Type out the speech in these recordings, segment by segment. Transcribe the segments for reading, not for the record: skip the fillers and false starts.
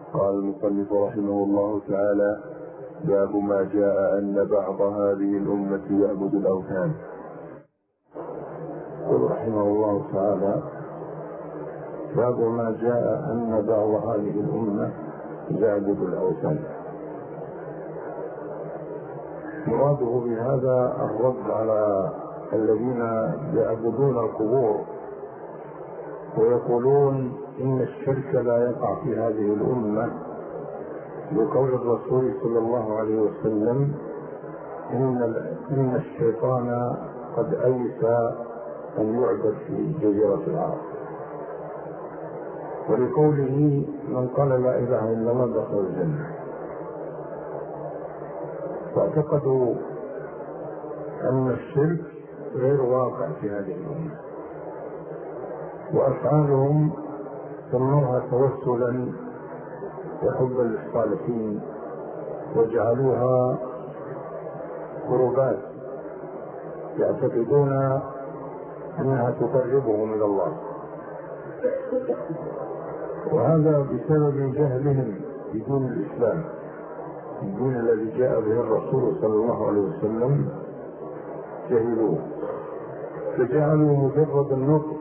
قال المصنف رحمه الله تعالى: باب ما جاء أن بعض هذه الأمة يعبد الأوثان. قل رحمه الله تعالى: باب ما جاء أن بعض هذه الأمة يعبد الأوثان. مراده بهذا الرد على الذين يعبدون القبور ويقولون إن الشرك لا يقع في هذه الأمة، بقول الرسول صلى الله عليه وسلم: إن الشيطان قد أيس أن يعبد في جزيرة العرب، ولقوله: من قال لا إله إلا الله دخل الجنة. واعتقدوا أن الشرك غير واقع في هذه الأمة، وأفعالهم سموها توسلا وحبا للصالحين، وجعلوها قربات يعتقدون أنها تقربهم إلى الله، وهذا بسبب جهلهم بدين الإسلام، الدين الذي جاء به الرسول صلى الله عليه وسلم. جهلوه فجعلوا مجرد النطق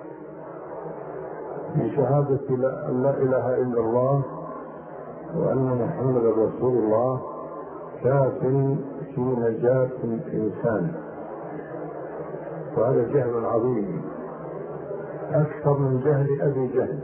بشهادة أن لا إله إلا الله وأن محمدا رسول الله كاف في نجاة الإنسان، وهذا جهل عظيم أكثر من جهل أبي جهل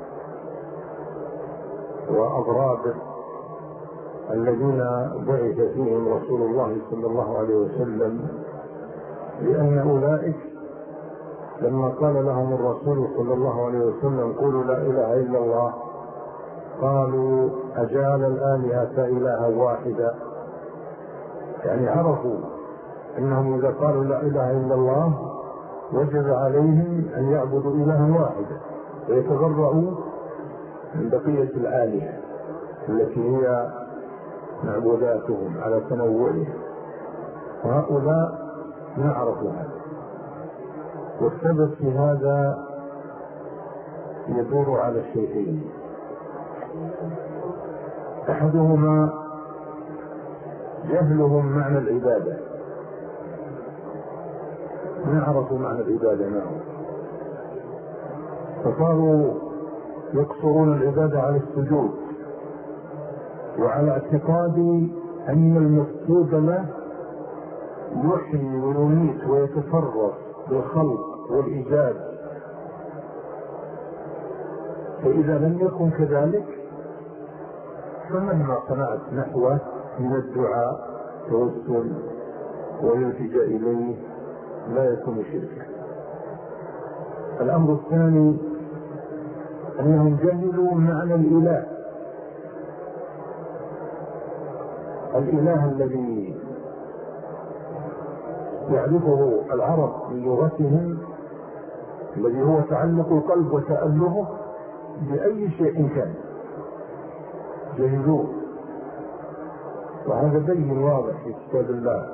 وأضرابه الذين بعث فيهم رسول الله صلى الله عليه وسلم، لأن أولئك لما قال لهم الرسول صلى الله عليه وسلم: قولوا لا إله إلا الله، قالوا: أجعل الآلهة إلها واحدا. يعني عرفوا أنهم إذا قالوا لا إله إلا الله وجب عليهم أن يعبدوا إلها واحدا ويتبرؤوا من بقية الآلهة التي هي معبوداتهم على تنوعها، وهؤلاء ما عرفوا هذا. والسبب في هذا يدور على شيئين: أحدهما جهلهم معنى العبادة، ما عرفوا معنى العبادة معه، فصاروا يقصرون العبادة على السجود وعلى اعتقاد أن المسجود له يحيي ويميت ويتصرف بالخلق والإيجاد، فإذا لم يكن كذلك فمهما صنعت نحوه من الدعاء توسل والالتجاء إليه لا يكون شركا. الأمر الثاني أنهم جهلوا معنى الإله الذي يعرفه العرب من لغتهم، الذي هو تعلق القلب وتألهه بأي شيء كان، جهلوه. وهذا بين واضح في كتاب الله: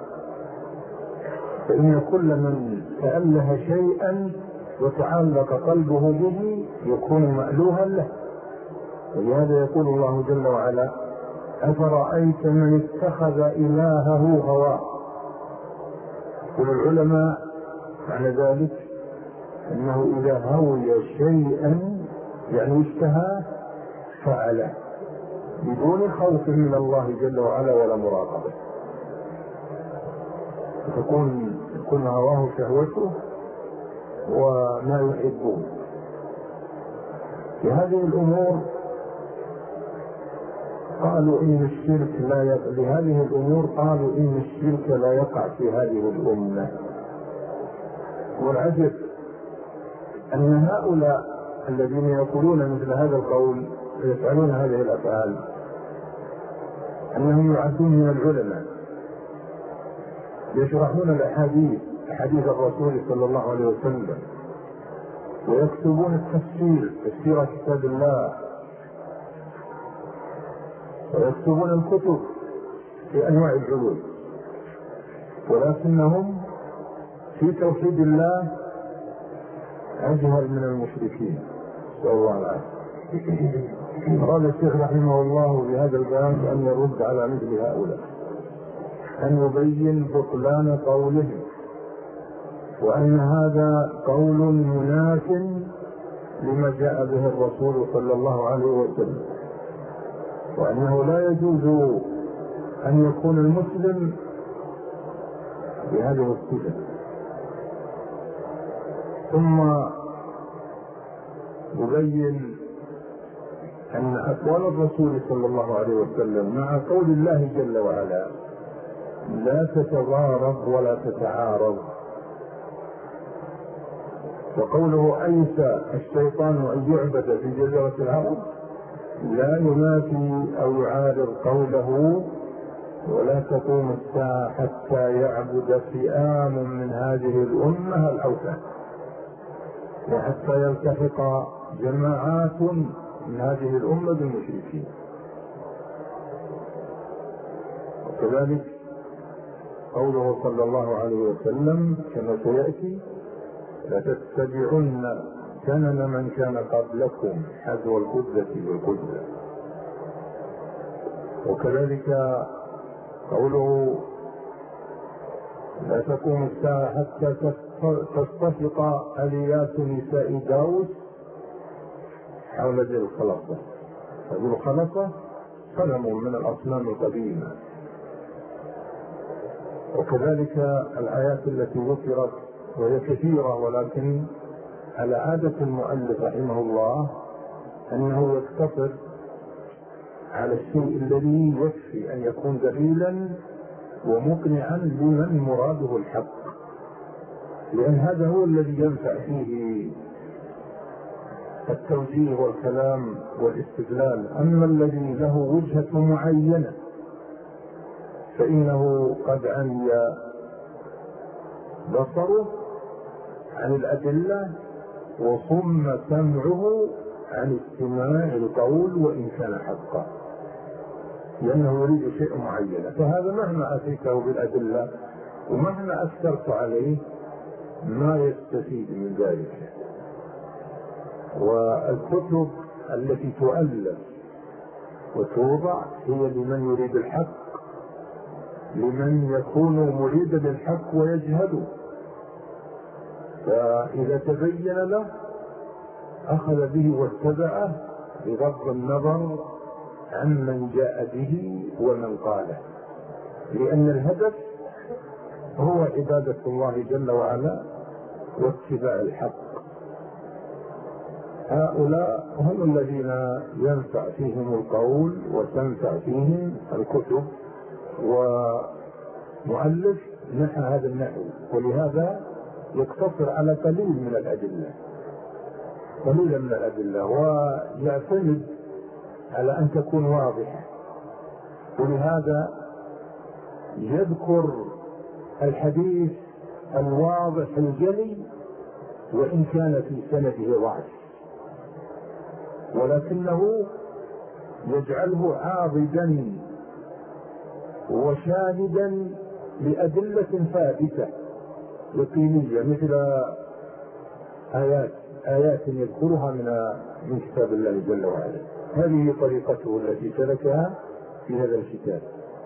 فإن كل من تأله شيئا وتعلق قلبه به يكون مألوها له. ولهذا يقول الله جل وعلا: أفرأيت من اتخذ إلهه هواه. والعلماء معنى ذلك أنه إذا هوي شيئا يعني اشتهى فعله بدون خوف من الله جل وعلا ولا مراقبة، يكون هواه شهوته وما يحبه. في هذه الأمور قالوا إن الشرك لا يقع في هذه الأمة. والعجب أن هؤلاء الذين يقولون مثل هذا القول ويفعلون هذه الأفعال أنهم يعدون من العلماء، يشرحون أحاديث الرسول صلى الله عليه وسلم، ويكتبون تفسير كتاب الله، ويكتبون الكتب في أنواع العلوم، ولكنهم في توحيد الله أجهل من المشركين، نسأل الله العافية. قال الشيخ رحمه الله في هذا الباب أن يرد على مثل هؤلاء، أن يبين بطلان قولهم، وأن هذا قول مناف لما جاء به الرسول صلى الله عليه وسلم، وأنه لا يجوز أن يكون المسلم بهذه الصفة. ثم يبين أن أقوال الرسول صلى الله عليه وسلم مع قول الله جل وعلا لا تتضارب ولا تتعارض. وقوله أيس الشيطان أن يعبد في جزيرة العرب لا ينافي أو يعارض قوله ولا تقوم الساعة حتى يعبد فئام من هذه الأمة الأوثان، وحتى يلتحق جماعات من هذه الأمة بالمشركين. وكذلك قوله صلى الله عليه وسلم كما سيأتي لتتبعن سنن من كان قبلكم حذو القدة بالقدة. وكذلك قوله لا تقوم الساعة حتى تستفق آليات نساء داود حول ذي الخلصة. هذه الخلصة صنم من الأصنام القديمة. وكذلك الآيات التي ذكرت وهي كثيرة، ولكن على عادة المؤلف رحمه الله أنه يقتصر على الشيء الذي يكفي أن يكون دليلا ومقنعا لمن مراده الحق، لأن هذا هو الذي ينفع فيه التوجيه والكلام والاستدلال. أما الذي له وجهة معينة فإنه قد عمي بصره عن الأدلة وصم سمعه عن استماع القول وإن كان حقا، لأنه يريد شيء معين. فهذا مهما أتيته بالأدلة ومهما أكثرت عليه ما يستفيد من ذلك. والكتب التي تؤلف وتوضع هي لمن يريد الحق، لمن يكون مريدا للحق ويجهده، فإذا تبين له أخذ به واتبعه بغض النظر عن من جاء به ومن قاله، لأن الهدف هو عبادة الله جل وعلا واتباع الحق. هؤلاء هم الذين ينفع فيهم القول وتنفع فيهم الكتب، ومؤلف نحى هذا النحو، ولهذا يقتصر على قليل من الأدلة، قليلا من الأدلة، ويعتمد على أن تكون واضحة. ولهذا يذكر الحديث الواضح الجلي وإن كان في سنده ضعف، ولكنه يجعله عاضدا وشاهدا لأدلة ثابتة يقينية، مثل آيات يذكرها من كتاب الله جل وعلا. هذه طريقته التي سلكها في هذا الكتاب.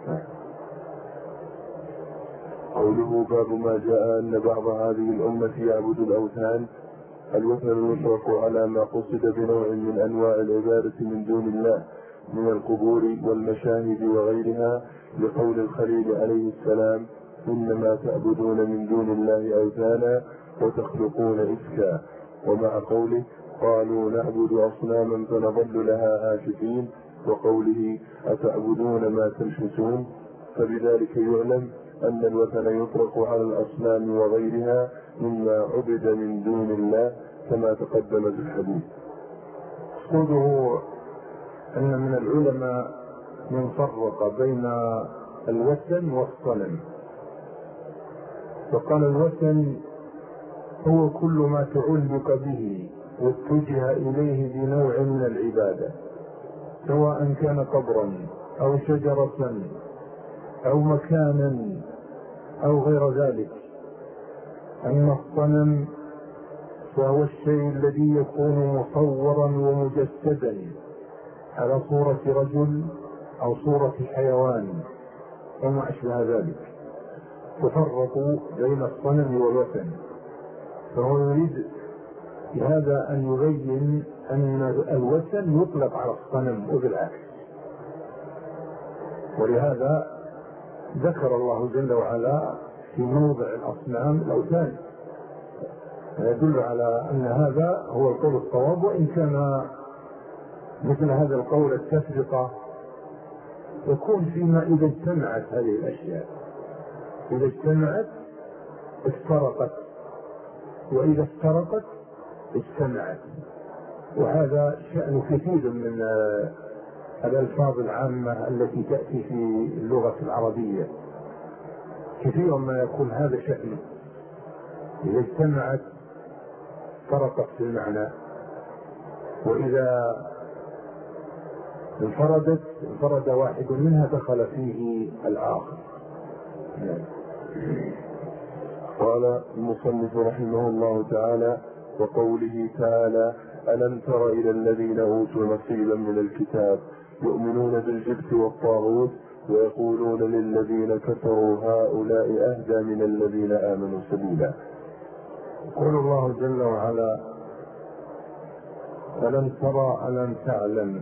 قوله باب ما جاء أن بعض هذه الأمة يعبد الأوثان. الوثن يطلق على ما قصد بنوع من أنواع العبادة من دون الله من القبور والمشاهد وغيرها، لقول الخليل عليه السلام إنما تعبدون من دون الله أوثانا وتخلقون إفكا، ومع قوله قالوا نعبد أصناما فنظل لها عاكفين، وقوله أتعبدون ما تنحتون. فبذلك يعلم أن الوثن يطلق على الأصنام وغيرها مما عبد من دون الله كما تقدم في الحديث. قوله أن من العلماء من فرق بين الوثن والصنم، فقال الوثن هو كل ما تعلق به واتجه إليه بنوع من العبادة، سواء كان قبرا أو شجرة أو مكانا أو غير ذلك. أما الصنم فهو الشيء الذي يكون مصورا ومجسدا على صورة رجل أو صورة حيوان وما أشبه ذلك، تفرق بين الصنم والوثن. فهو يريد بهذا أن يبين أن الوثن يطلق على الصنم وبالعكس. ولهذا ذكر الله جل وعلا في موضع الأصنام الأوثان، يدل على أن هذا هو القول الصواب، وإن كان مثل هذا القول التفرقة يكون فيما إذا اجتمعت هذه الأشياء، إذا اجتمعت افترقت، وإذا افترقت اجتمعت. وهذا شأن كثير من الألفاظ العامة التي تأتي في اللغة العربية، كثيرا ما يكون هذا شأنه، إذا اجتمعت فرقت في المعنى، وإذا انفرد واحد منها دخل فيه الآخر. قال المصنف رحمه الله تعالى: وقوله تعالى: ألم تر إلى الذين أوتوا نصيبا من الكتاب يؤمنون بالجبت والطاغوت ويقولون للذين كفروا هؤلاء أهدى من الذين آمنوا سبيلا. يقول الله جل وعلا: ألم ترى ألم تعلم،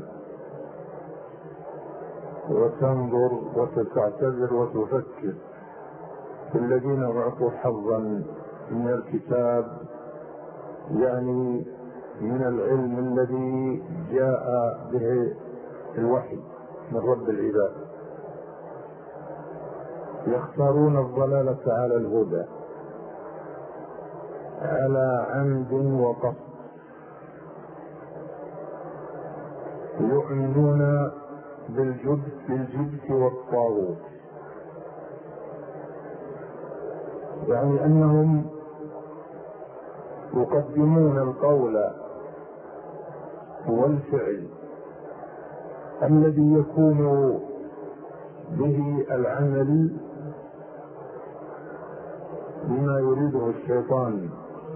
وتنظر وتعتذر وتفكر في الذين أعطوا حظا من الكتاب، يعني من العلم الذي جاء به الوحي من رب العباد، يختارون الضلالة على الهدى على عمد وقصد، يؤمنون بالجبت والطاغوت، يعني أنهم يقدمون القول والفعل الذي يكون به العمل بما يريده الشيطان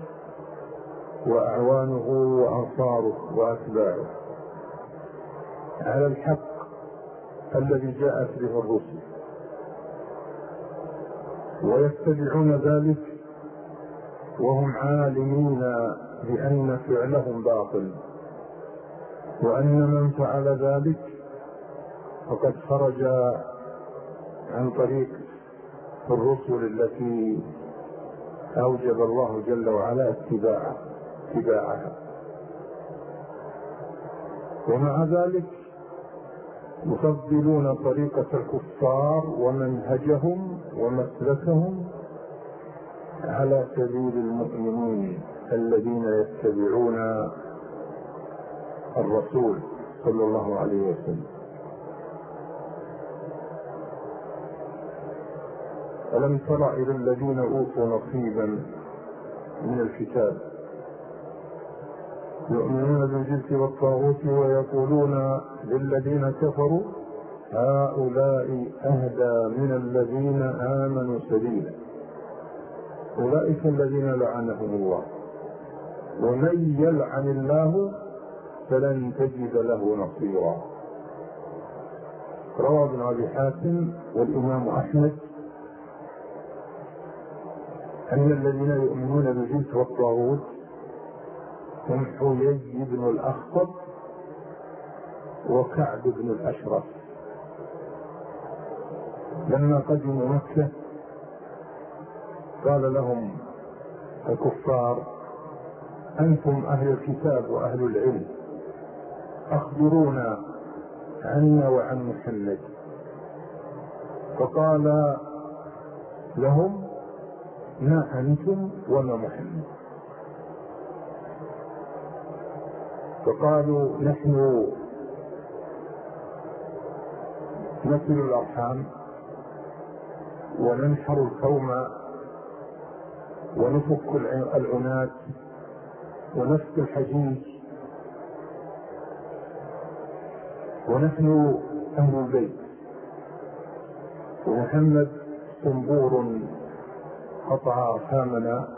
وأعوانه وأنصاره وأتباعه على الحق الذي جاءت به الرسل، ويتبعون ذلك وهم عالمين بأن فعلهم باطل، وأن من فعل ذلك فقد خرج عن طريق الرسل التي أوجب الله جل وعلا اتباعها. ومع ذلك يفضلون طريقة الكفار ومنهجهم ومسلكهم على سبيل المؤمنين الذين يتبعون الرسول صلى الله عليه وسلم. ألم تر إلى الذين أوتوا نصيبا من الكتاب يؤمنون بالجبت والطاغوت ويقولون للذين كفروا هؤلاء أهدى من الذين آمنوا سبيلا، أولئك الذين لعنهم الله، ومن يلعن الله فلن تجد له نصيرا. روى ابن أبي حاتم والإمام أحمد أن الذين يؤمنون بالجبت والطاغوت هم حيي بن الأخطب وكعب بن الأشرف. لما قدموا مكة قال لهم الكفار: أنتم أهل الكتاب وأهل العلم، أخبرونا عنا وعن محمد. فقال لهم: ما أنتم وما محمد. فقالوا: نحن نصل الأرحام وننحر القوم ونفك العنات ونفك الحجيج، ونحن أهل البيت، ومحمد صنبور قطع أرحامنا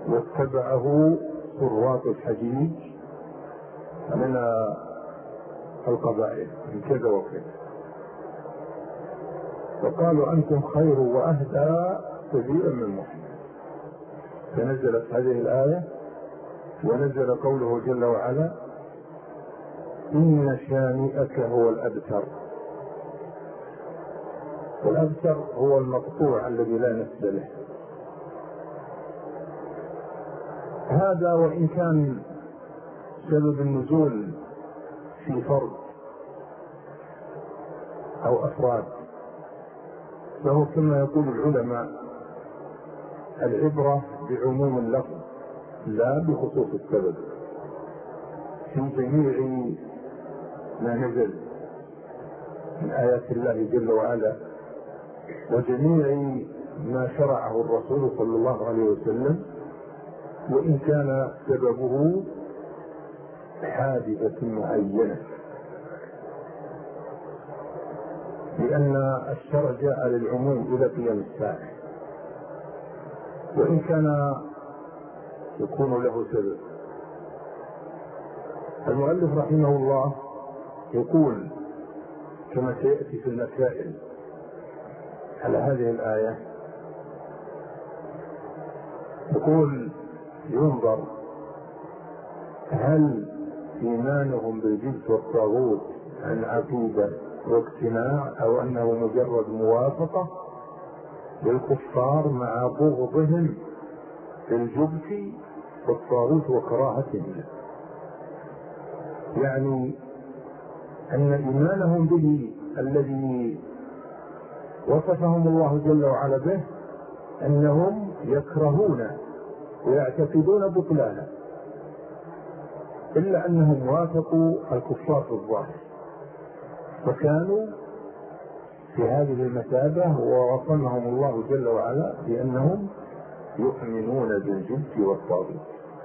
واتبعه صراط الحجيج من القبائل من كذا وكذا، وقالوا أنتم خير وأهدى سبيلا من محمد. فنزلت هذه الآية، ونزل قوله جل وعلا: إن شانئك هو الأبتر. والأبتر هو المقطوع الذي لا نسل له. هذا وإن كان سبب النزول في فرد أو أفراد، فهو كما يقول العلماء: العبرة بعموم اللفظ لا بخصوص السبب. في جميع ما نزل من آيات الله جل وعلا وجميع ما شرعه الرسول صلى الله عليه وسلم، وإن كان سببه حادثة معينة، لأن الشرع جاء للعموم إلى قيام الساعة، وإن كان يكون له سبب. المؤلف رحمه الله يقول كما سيأتي في المسائل على هذه الآية، يقول: ينظر هل إيمانهم بالجبت والطاغوت عن عقيدة واقتناع، أو أنه مجرد موافقة للكفار مع بغضهم للجبت والطاغوت وكراهتهم له. يعني أن إيمانهم به الذي وصفهم الله جل وعلا به أنهم يكرهون ويعتقدون بطلانه، إلا أنهم وافقوا الكفار في الظاهر، فكانوا في هذه المثابة، ووصفهم الله جل وعلا بأنهم يؤمنون بالجبت والطاغوت.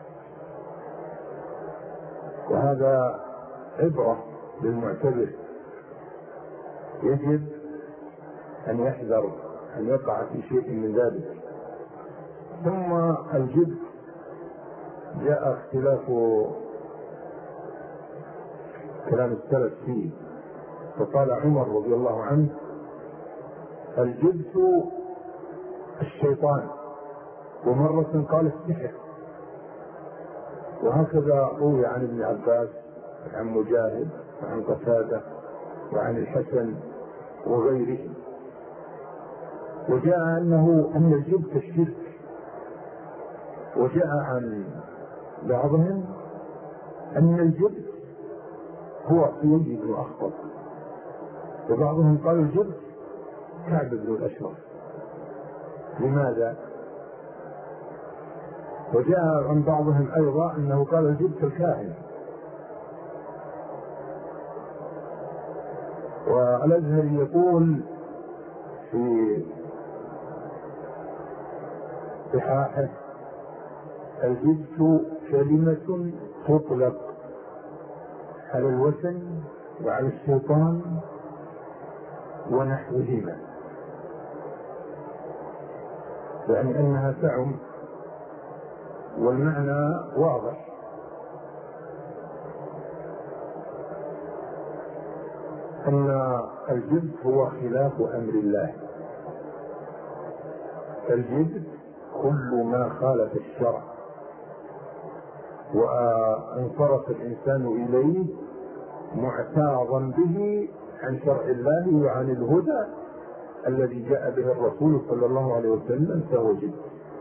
وهذا عبرة للمعتبر، يجب أن يحذر أن يقع في شيء من ذلك. ثم الجبت جاء اختلاف كلام السلف فيه، فقال عمر رضي الله عنه: الجبت الشيطان، ومرة قال السحر. وهكذا روي عن ابن عباس وعن مجاهد وعن قتادة وعن الحسن وغيره. وجاء أن الجبت الشرك، وجاء عن بعضهم أن الجبت هو حيي بن أخطب، وبعضهم قال الجبت كعب بن الأشرف. لماذا؟ وجاء عن بعضهم أيضا أنه قال الجبت الكاهن. والأزهري يقول في صحاحه: الجبت كلمة تطلق على الوثن وعلى الشيطان ونحوهما، يعني أنها تعم، والمعنى واضح. أن الجبت هو خلاف أمر الله. الجبت كل ما خالف الشرع وانصرف الإنسان إليه معتاضا به عن شرع الله وعن الهدى الذي جاء به الرسول صلى الله عليه وسلم، فهو جبت.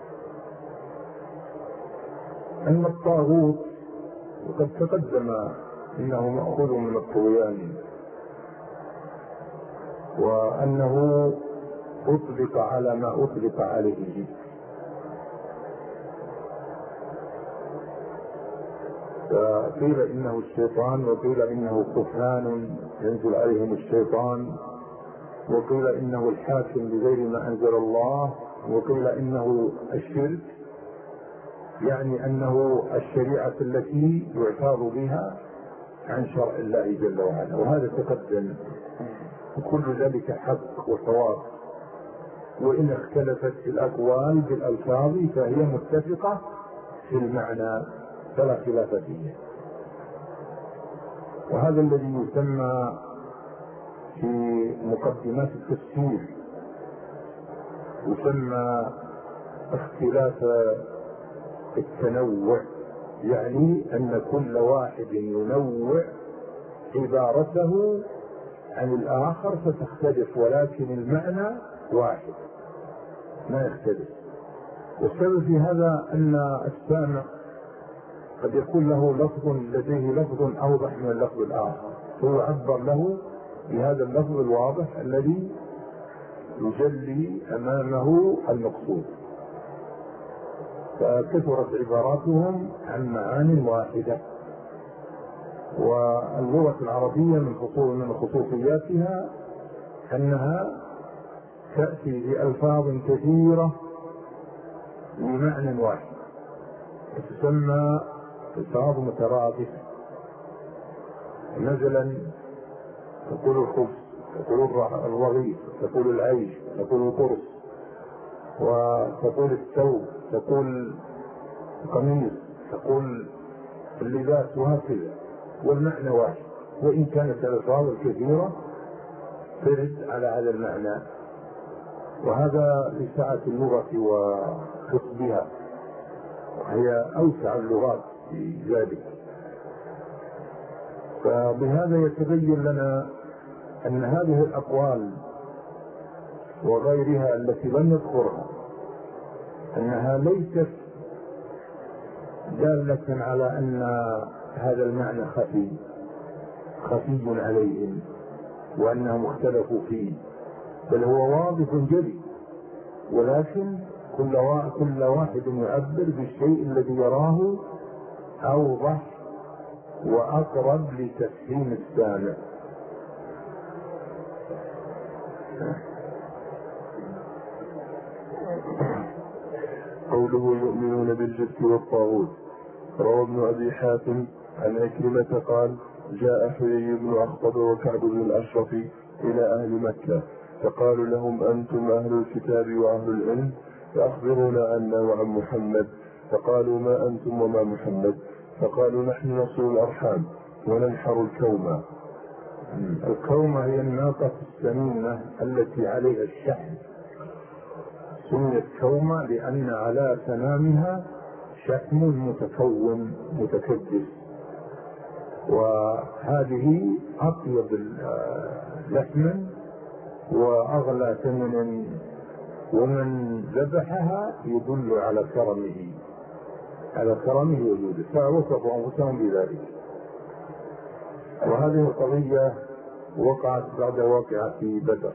أما الطاغوت وقد تقدم إنه مأخوذ من الطغيان، وأنه أطلق على ما أطلق عليه الجبت. فقيل إنه الشيطان، وقيل إنه كهان ينزل عليهم الشيطان، وقيل إنه الحاكم بغير ما أنزل الله، وقيل إنه الشرك، يعني أنه الشريعة التي يعتاض بها عن شرع الله جل وعلا. وهذا تقدم، وكل ذلك حق وصواب، وإن اختلفت الأقوال بالألفاظ فهي متفقة في المعنى فلا خلاف فيه. وهذا الذي يسمى في مقدمات التفسير يسمى اختلاف التنوع، يعني أن كل واحد ينوع عبارته عن الآخر فتختلف، ولكن المعنى واحد ما يختلف. والسبب في هذا أن السامع قد يكون له لفظ لديه لفظ أوضح من اللفظ الآخر، فهو عبر له بهذا اللفظ الواضح الذي يجلي أمامه المقصود، فكثرت عباراتهم عن معان واحدة. واللغة العربية من خصوصياتها أنها تأتي بألفاظ كثيرة بمعنى واحد، تسمى ألفاظ مترادفة. مثلا تقول الخبز، تقول الرغيف، تقول العيش، تقول القرص، وتقول الثوب، تقول القميص، تقول اللباس، وهكذا، والمعنى واحد، وإن كانت الألفاظ الكثيرة ترد على هذا المعنى. وهذا لسعة اللغة وخصبها، وهي أوسع اللغات في ذلك. فبهذا يتبين لنا أن هذه الأقوال وغيرها التي لم نذكرها أنها ليست دالة على أن هذا المعنى خفي عليهم وأنهم اختلفوا فيه، بل هو واضح جلي، ولكن كل واحد يعبر بالشيء الذي يراه أوضح وأقرب لتفهيم السامع. قوله يؤمنون بالجبت والطاغوت. روى ابن أبي حاتم عن عكرمة قال: جاء حيي بن أخطب وكعب بن الأشرف إلى أهل مكة فقالوا لهم: أنتم أهل الكتاب وأهل العلم فأخبرونا عنا وعن محمد. فقالوا: ما أنتم وما محمد؟ فقالوا: نحن نصل الأرحام وننحر الكومة. الكومة هي الناقة السمينة التي عليها الشحم، سميت كومة لأن على سنامها شحم متكون متكدس، وهذه أطيب لحما وأغلى ثمنا، ومن ذبحها يدل على كرمه وجوده، فوصفوا أنفسهم بذلك. وهذه القضية وقعت بعد واقعة بدر،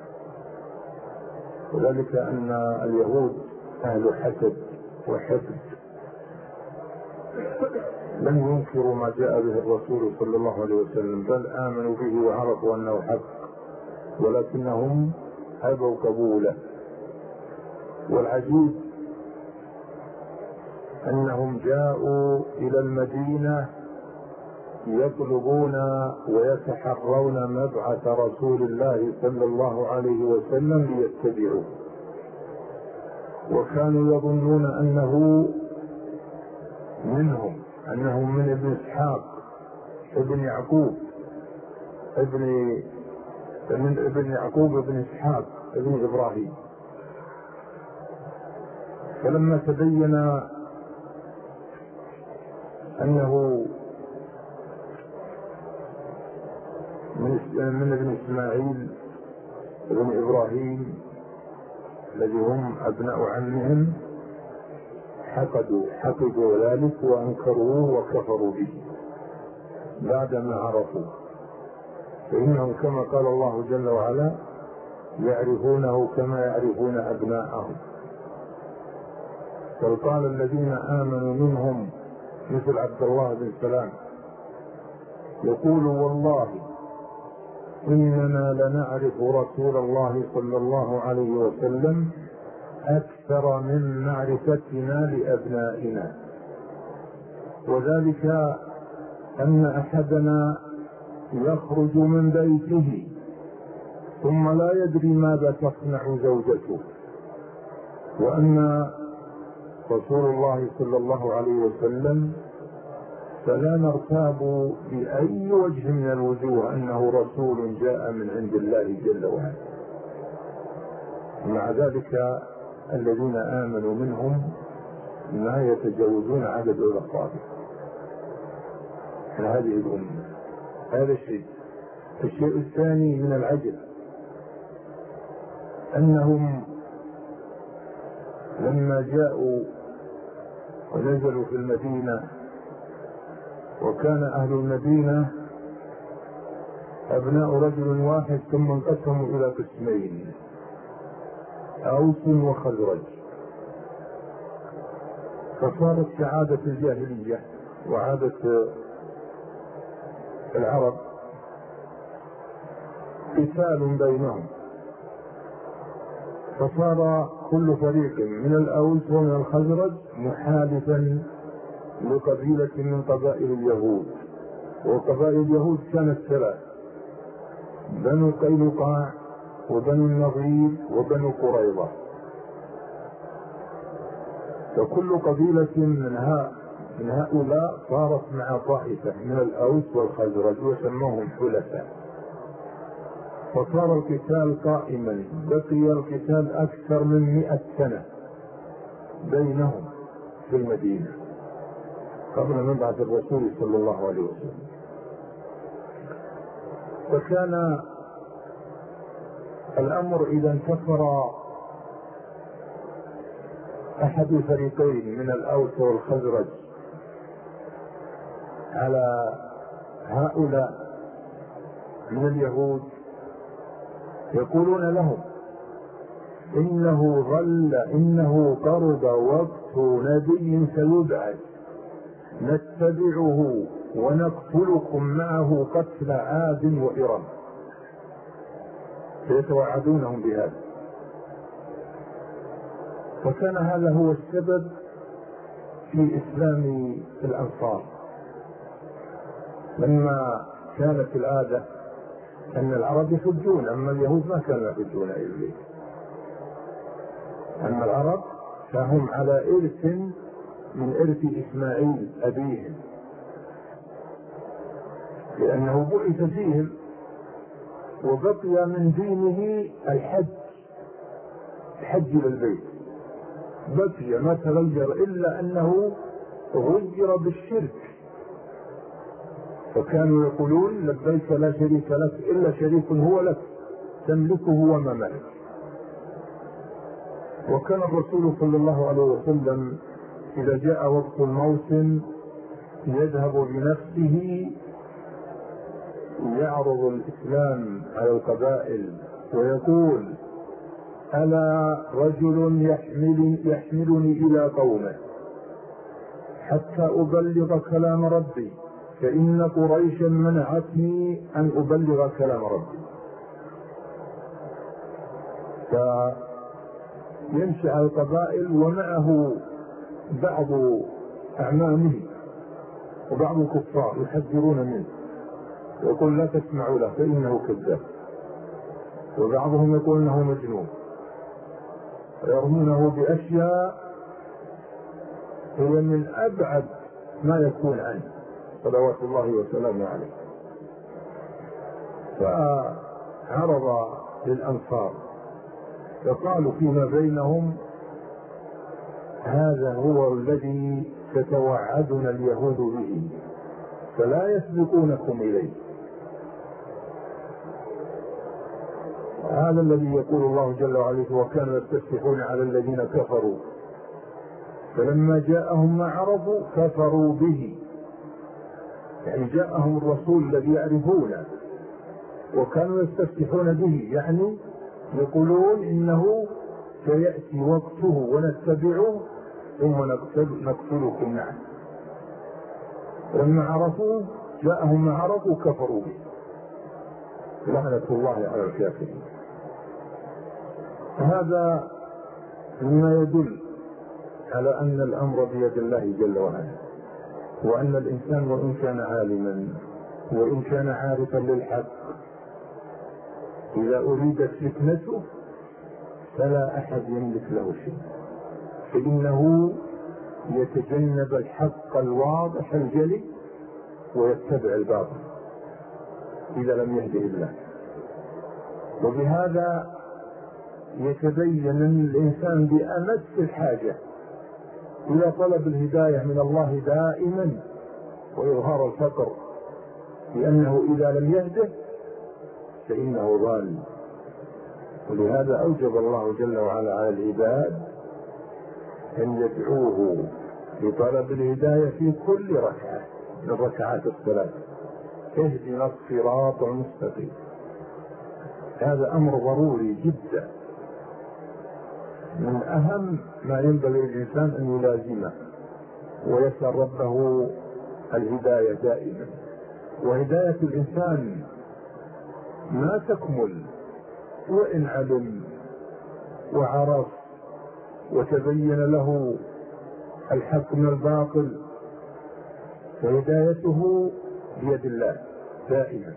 وذلك أن اليهود أهل حسد وحقد لم ينكروا ما جاء به الرسول صلى الله عليه وسلم، بل آمنوا به وعرفوا أنه حق، ولكنهم أبوا قبوله. والعجيب أنهم جاءوا إلى المدينة يطلبون ويتحرون مبعث رسول الله صلى الله عليه وسلم ليتبعوه، وكانوا يظنون أنه منهم، أنه من ابن إسحاق ابن يعقوب ابن يعقوب ابن إسحاق ابن إبراهيم. فلما تبين أنه من ابن إسماعيل ابن إبراهيم الذي هم أبناء عمهم، حقدوا ذلك وأنكروه وكفروا به بعدما عرفوا، فإنهم كما قال الله جل وعلا: يعرفونه كما يعرفون أبناءهم. بل قال الذين آمنوا منهم مثل عبد الله بن سلام يقول: والله إننا لنعرف رسول الله صلى الله عليه وسلم أكثر من معرفتنا لأبنائنا، وذلك أن أحدنا يخرج من بيته ثم لا يدري ماذا تصنع زوجته، وأن رسول الله صلى الله عليه وسلم فلا نرتاب بأي وجه من الوجوه أنه رسول جاء من عند الله جل وعلا. ومع ذلك الذين آمنوا منهم ما يتجاوزون عدد الأصابع هذه الأمة. هذا الشيء. الشيء الثاني من العجب أنهم لما جاءوا ونزلوا في المدينة وكان أهل المدينة أبناء رجل واحد ثم انقسموا إلى قسمين، أوس وخزرج، فصارت كعادة الجاهلية وعادة العرب قتال بينهم، فصار كل فريق من الأوس ومن الخزرج محالفا لقبيلة من قبائل اليهود. وقبائل اليهود كانت ثلاث: بنو قينقاع وبنو النضير وبنو قريظة. وكل قبيلة من هؤلاء صارت مع طائفة من الأوس والخزرج وسموهم حلفاء، فصار القتال قائما. بقي القتال أكثر من 100 سنة بينهم في المدينة قبل مبعث الرسول صلى الله عليه وسلم. فكان الأمر إذا انتصر أحد الفريقين من الأوس والخزرج على هؤلاء من اليهود يقولون لهم: إنه قرب وقت نبي سيبعث نتبعه ونقتلكم معه قتل عاد وإرم. فيتوعدونهم بهذا. فكان هذا هو السبب في إسلام الأنصار، لما كانت العادة أن العرب يحجون، أما اليهود ما كانوا يحجون إليه. أما العرب فهم على إرث من إرث إسماعيل أبيهم، لأنه بعث فيهم وبقي من دينه الحج للبيت، بقي ما تغير إلا أنه غير بالشرك. فكانوا يقولون: لبيك لا شريك لك إلا شريك هو لك تملكه وما ملك. وكان الرسول صلى الله عليه وسلم إذا جاء وقت الموسم يذهب بنفسه يعرض الإسلام على القبائل ويقول: ألا رجل يحملني إلى قومه حتى أبلغ كلام ربي، فإن قريشا منعتني أن أبلغ كلام ربي. فيمشي على القبائل ومعه بعض أعمامه وبعض الكفار يحذرون منه ويقول: لا تسمعوا له فإنه كذاب. وبعضهم يقول إنه مجنون، ويرمونه بأشياء هي من أبعد ما يكون عنه صلوات الله وسلامه عليه. فعرض للأنصار فقالوا فيما بينهم: هذا هو الذي تتوعدنا اليهود به، فلا يسبقونكم إليه. هذا الذي يقول الله جل وعلا: وكانوا يستفتحون على الذين كفروا فلما جاءهم ما عرفوا كفروا به. يعني جاءهم الرسول الذي يعرفونه وكانوا يستفتحون به، يعني يقولون إنه سيأتي وقته ونتبعه ثم نقتلكم معه. لما عرفوا جاءهم ما عرفوا كفروا به، لعنة الله على الكافرين. هذا مما يدل على أن الأمر بيد الله جل وعلا، وأن الإنسان وإن كان عالما وإن كان عارفا للحق إذا أريدت فتنته فلا أحد يملك له شيء، فإنه يتجنب الحق الواضح الجلي ويتبع الباطل إذا لم يهده الله. وبهذا يتبين أن الإنسان بأمس الحاجة إلى طلب الهداية من الله دائما وإظهار الفقر، لأنه إذا لم يهده فإنه ضال. ولهذا أوجب الله جل وعلا على العباد أن يدعوه لطلب الهداية في كل ركعة من ركعات الصلاة. اهدنا الصراط المستقيم. هذا أمر ضروري جدا، من أهم ما ينبغي للإنسان أن يلازمه ويسأل ربه الهداية دائما. وهداية الإنسان ما تكمل وإن علم وعرف وتبين له الحق من الباطل، فهدايته بيد الله دائما،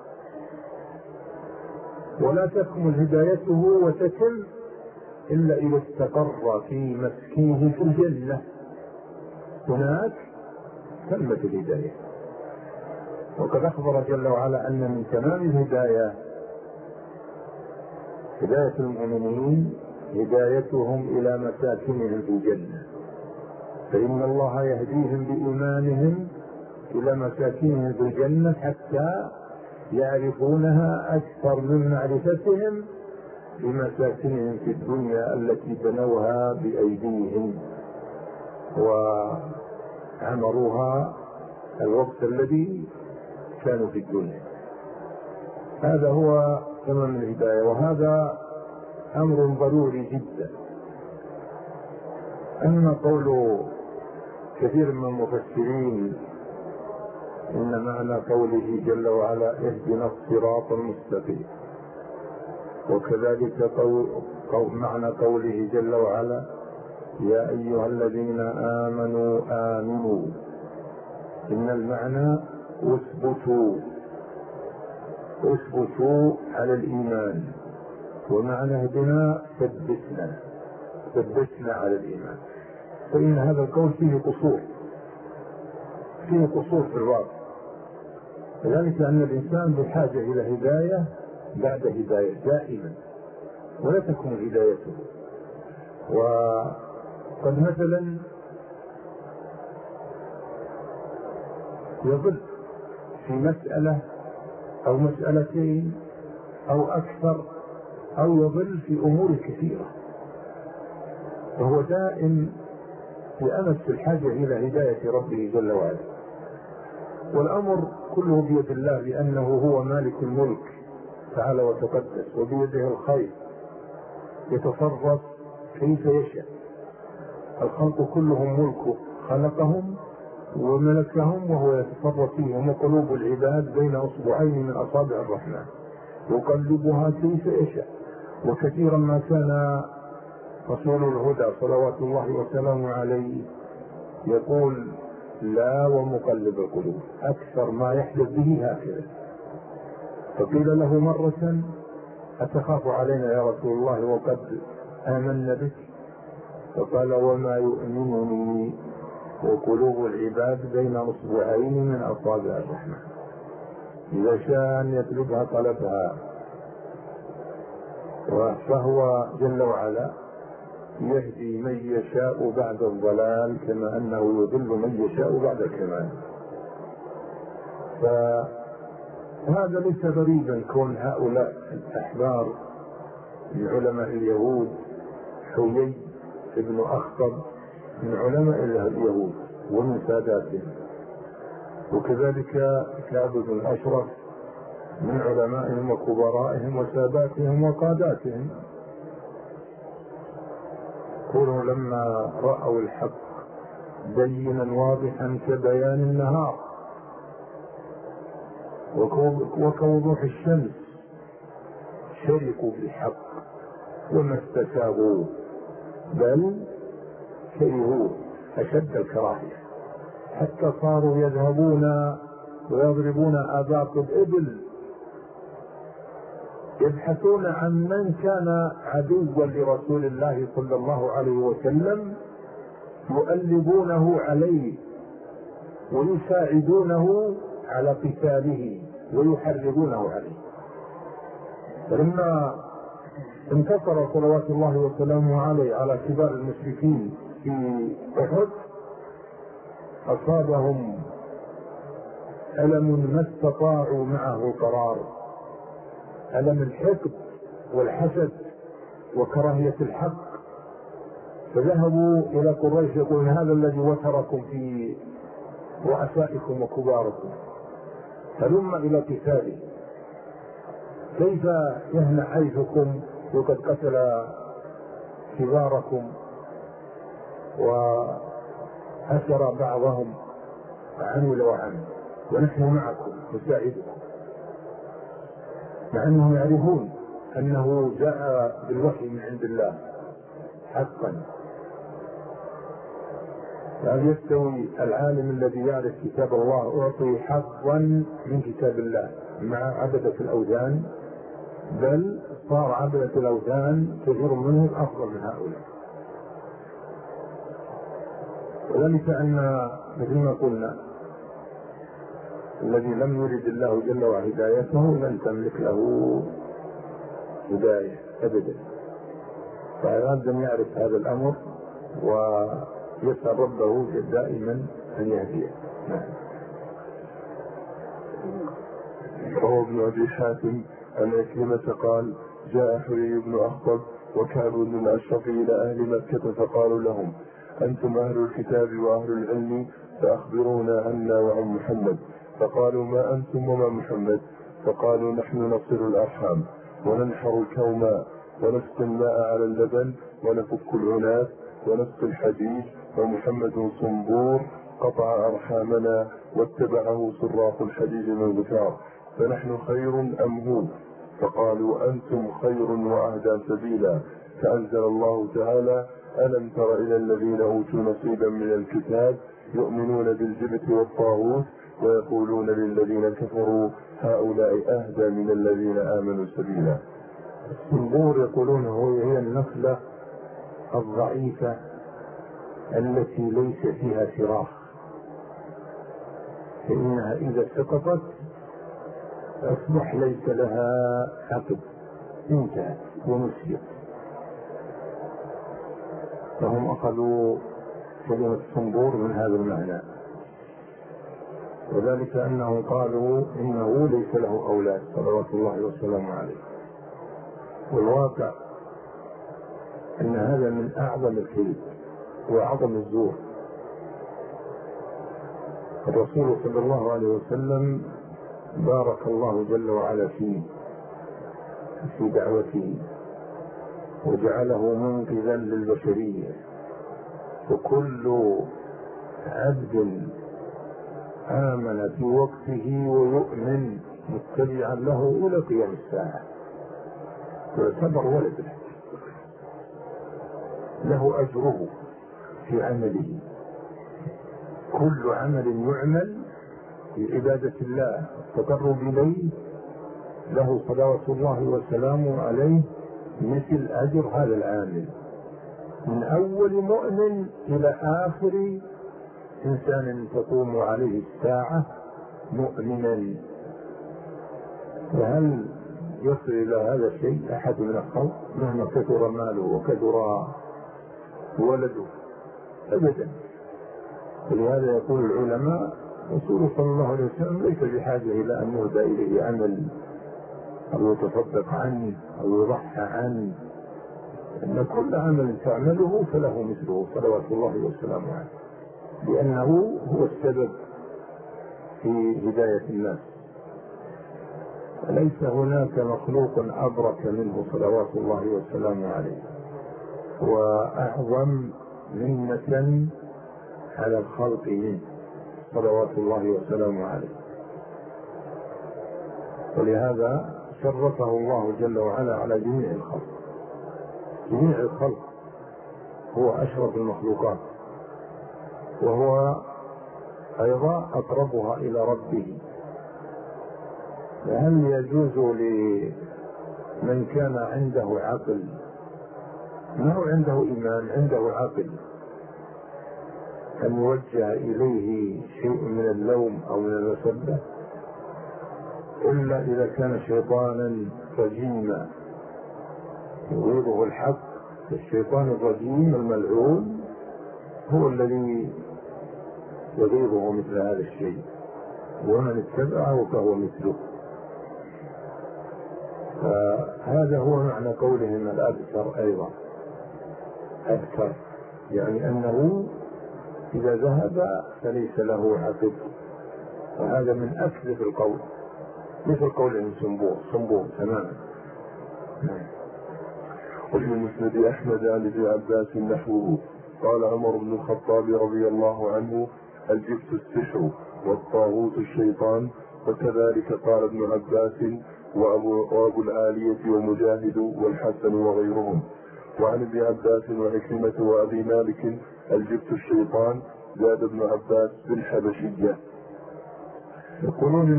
ولا تكمل هدايته وتتم إلا إذا استقر في مسكنه في الجنة، هناك تمت الهداية. وقد أخبر جل وعلا أن من تمام الهداية هداية المؤمنين هدايتهم إلى مساكنهم في الجنة، فإن الله يهديهم بإيمانهم إلى مساكنهم في الجنة حتى يعرفونها أكثر من معرفتهم بمساكنهم في الدنيا التي بنوها بأيديهم وعمروها الوقت الذي كانوا في الدنيا. هذا هو تمام الهداية، وهذا أمر ضروري جدا. أما قول كثير من المفسرين إن معنى قوله جل وعلا اهدنا الصراط المستقيم، وكذلك معنى قوله جل وعلا يا أيها الذين آمنوا آمنوا، إن المعنى اثبتوا على الإيمان، ومعنى اهدنا ثبتنا على الإيمان. فإن هذا القول فيه قصور في الواقع، ذلك أن الإنسان بحاجة إلى هداية بعد هداية دائما، ولا تكون هدايته. وقد مثلا يضل في مسألة أو مسألتين أو أكثر، أو يضل في أمور كثيرة، وهو دائم في أمس الحاجة إلى هداية ربه جل وعلا. والأمر كله بيد الله، لأنه هو مالك الملك تعالى وتقدس، وبيده الخير يتصرف كيف يشاء. الخلق كلهم ملكه، خلقهم وملكهم وهو يتصرف فيهم، وقلوب العباد بين أصبعين من أصابع الرحمن يقلبها كيف يشاء. وكثيرا ما كان رسول الهدى صلوات الله وسلامه عليه يقول لا ومقلب القلوب، أكثر ما يحدث به هكذا. فقيل له مرة أتخاف علينا يا رسول الله وقد آمنا بك؟ فقال وما يؤمنني وقلوب العباد بين أصبعين من أصابع الرحمن، إذا شاء أن يطلبها طلبها. فهو جل وعلا يهدي من يشاء بعد الضلال، كما أنه يضل من يشاء بعد الكمال. فهذا ليس غريبا كون هؤلاء الأحبار من علماء اليهود، حيي ابن أخطب من علماء اليهود ومن ساداتهم، وكذلك كعب بن الأشرف من علمائهم وكبرائهم وساداتهم وقاداتهم، كونوا لما رأوا الحق بينا واضحا كبيان النهار وكوضوح الشمس شركوا بالحق وما استكابوا، بل كرهوه أشد الكراهية، حتى صاروا يذهبون ويضربون آذاق الإبل يبحثون عن من كان عدوا لرسول الله صلى الله عليه وسلم، يؤلبونه عليه ويساعدونه على قتاله ويحرضونه عليه. فلما انتصر صلوات الله وسلامه عليه على كبار المشركين في أحد أصابهم ألم ما استطاعوا معه قرار، ألم الحقد والحسد وكراهية الحق، فذهبوا إلى قريش يقولون هذا الذي وتركم في رؤسائكم وكباركم هلم إلى قتاله، كيف يهنأ عيشكم وقد قتل كباركم وأسر بعضهم عنوا وعنوا ونحن معكم نساعدكم، مع أنهم يعرفون أنه جاء بالوحي من عند الله حقا. هل يستوي العالم الذي يعرف كتاب الله أعطي حظا من كتاب الله مع عبدة الأوثان؟ بل صار عبدة الأوثان كثير منهم أفضل من هؤلاء. وذلك أن مثل ما قلنا الذي لم يرد الله جل وعلا هدايته لن تملك له هداية أبدا، فأراد أن يعرف هذا الأمر ويسأل ربه دائما أن يهديه. نعم. روى ابن أبي حاتم عن عكرمة قال جاء حيي بن أخطب وكعب بن الأشرف إلى أهل مكة فقالوا لهم أنتم أهل الكتاب وأهل العلم فأخبرونا عنا وعن محمد. فقالوا ما أنتم وما محمد؟ فقالوا نحن نصل الأرحام وننحر الكوماء ونسقي الماء على اللبن ونفك العناف ونسقي الحديد، ومحمد صنبور قطع أرحامنا واتبعه صراف الحديد من غفار، فنحن خير أم هو؟ فقالوا أنتم خير وأهدى سبيلا. فأنزل الله تعالى ألم تر إلى الذين أوتوا نصيبا من الكتاب يؤمنون بالجبت والطاغوت ويقولون للذين كفروا هؤلاء أهدى من الذين آمنوا سبيلا. الصنبور يقولون هي النخلة الضعيفة التي ليس فيها فراخ، فإنها إذا سقطت أصبح ليس لها عقب، انتهت ونسيت. فهم أخذوا كلمة صنبور من هذا المعنى، وذلك أنهم قالوا إنه ليس له أولاد صلوات الله وسلامه عليه. والواقع أن هذا من أعظم الكذب وأعظم الزور. الرسول صلى الله عليه وسلم بارك الله جل وعلا فيه في دعوته وجعله منقذا للبشرية، وكل عبد آمن في وقته ويؤمن متبعا له إلى قيام الساعة يعتبر ولد له أجره في عمله. كل عمل يعمل في عبادة الله التقرب إليه له صلوات الله وسلامه عليه مثل أجر هذا العامل، من أول مؤمن إلى آخر إنسان تقوم عليه الساعة مؤمنا. وهل يصل إلى هذا الشيء أحد من الخلق مهما كثر ماله وكثر ولده؟ أبدا. ولهذا يقول العلماء رسول صلى الله عليه وسلم ليس بحاجة إلى أن يهدى إليه عمل أو يتصدق عنه أو يضحى عنه، إن كل عمل تعمله فله مثله صلوات الله وسلامه عليه، لأنه هو السبب في هداية الناس. ليس هناك مخلوق أبرك منه صلوات الله وسلامه عليه، وأعظم منة على الخلق منه صلوات الله وسلامه عليه. ولهذا شرفه الله جل وعلا على جميع الخلق. جميع الخلق هو أشرف المخلوقات، وهو أيضا أقربها إلى ربه. فهل يجوز لمن كان عنده عقل، ما هو عنده إيمان، عنده عقل، أن يوجه إليه شيء من اللوم أو من المسبة؟ إلا إذا كان شيطانا رجيما يغيظه الحق. الشيطان الرجيم الملعون هو الذي يغيظه مثل هذا الشيء، ومن اتبعه فهو مثله. فهذا هو معنى قولهم الأبتر أيضا، أبتر يعني أنه إذا ذهب فليس له عقب، وهذا من أكذب القول، مثل قول صنبور تماما. وفي مسند أحمد عن ابن عباس نحوه قال عمر بن الخطاب رضي الله عنه: الجبت السحر والطاغوت الشيطان. وكذلك قال ابن عباس وأبو العالية ومجاهد والحسن وغيرهم. وعن ابن عباس وعكرمة وأبي مالك: الجبت الشيطان. زاد ابن عباس بالحبشية. يقولون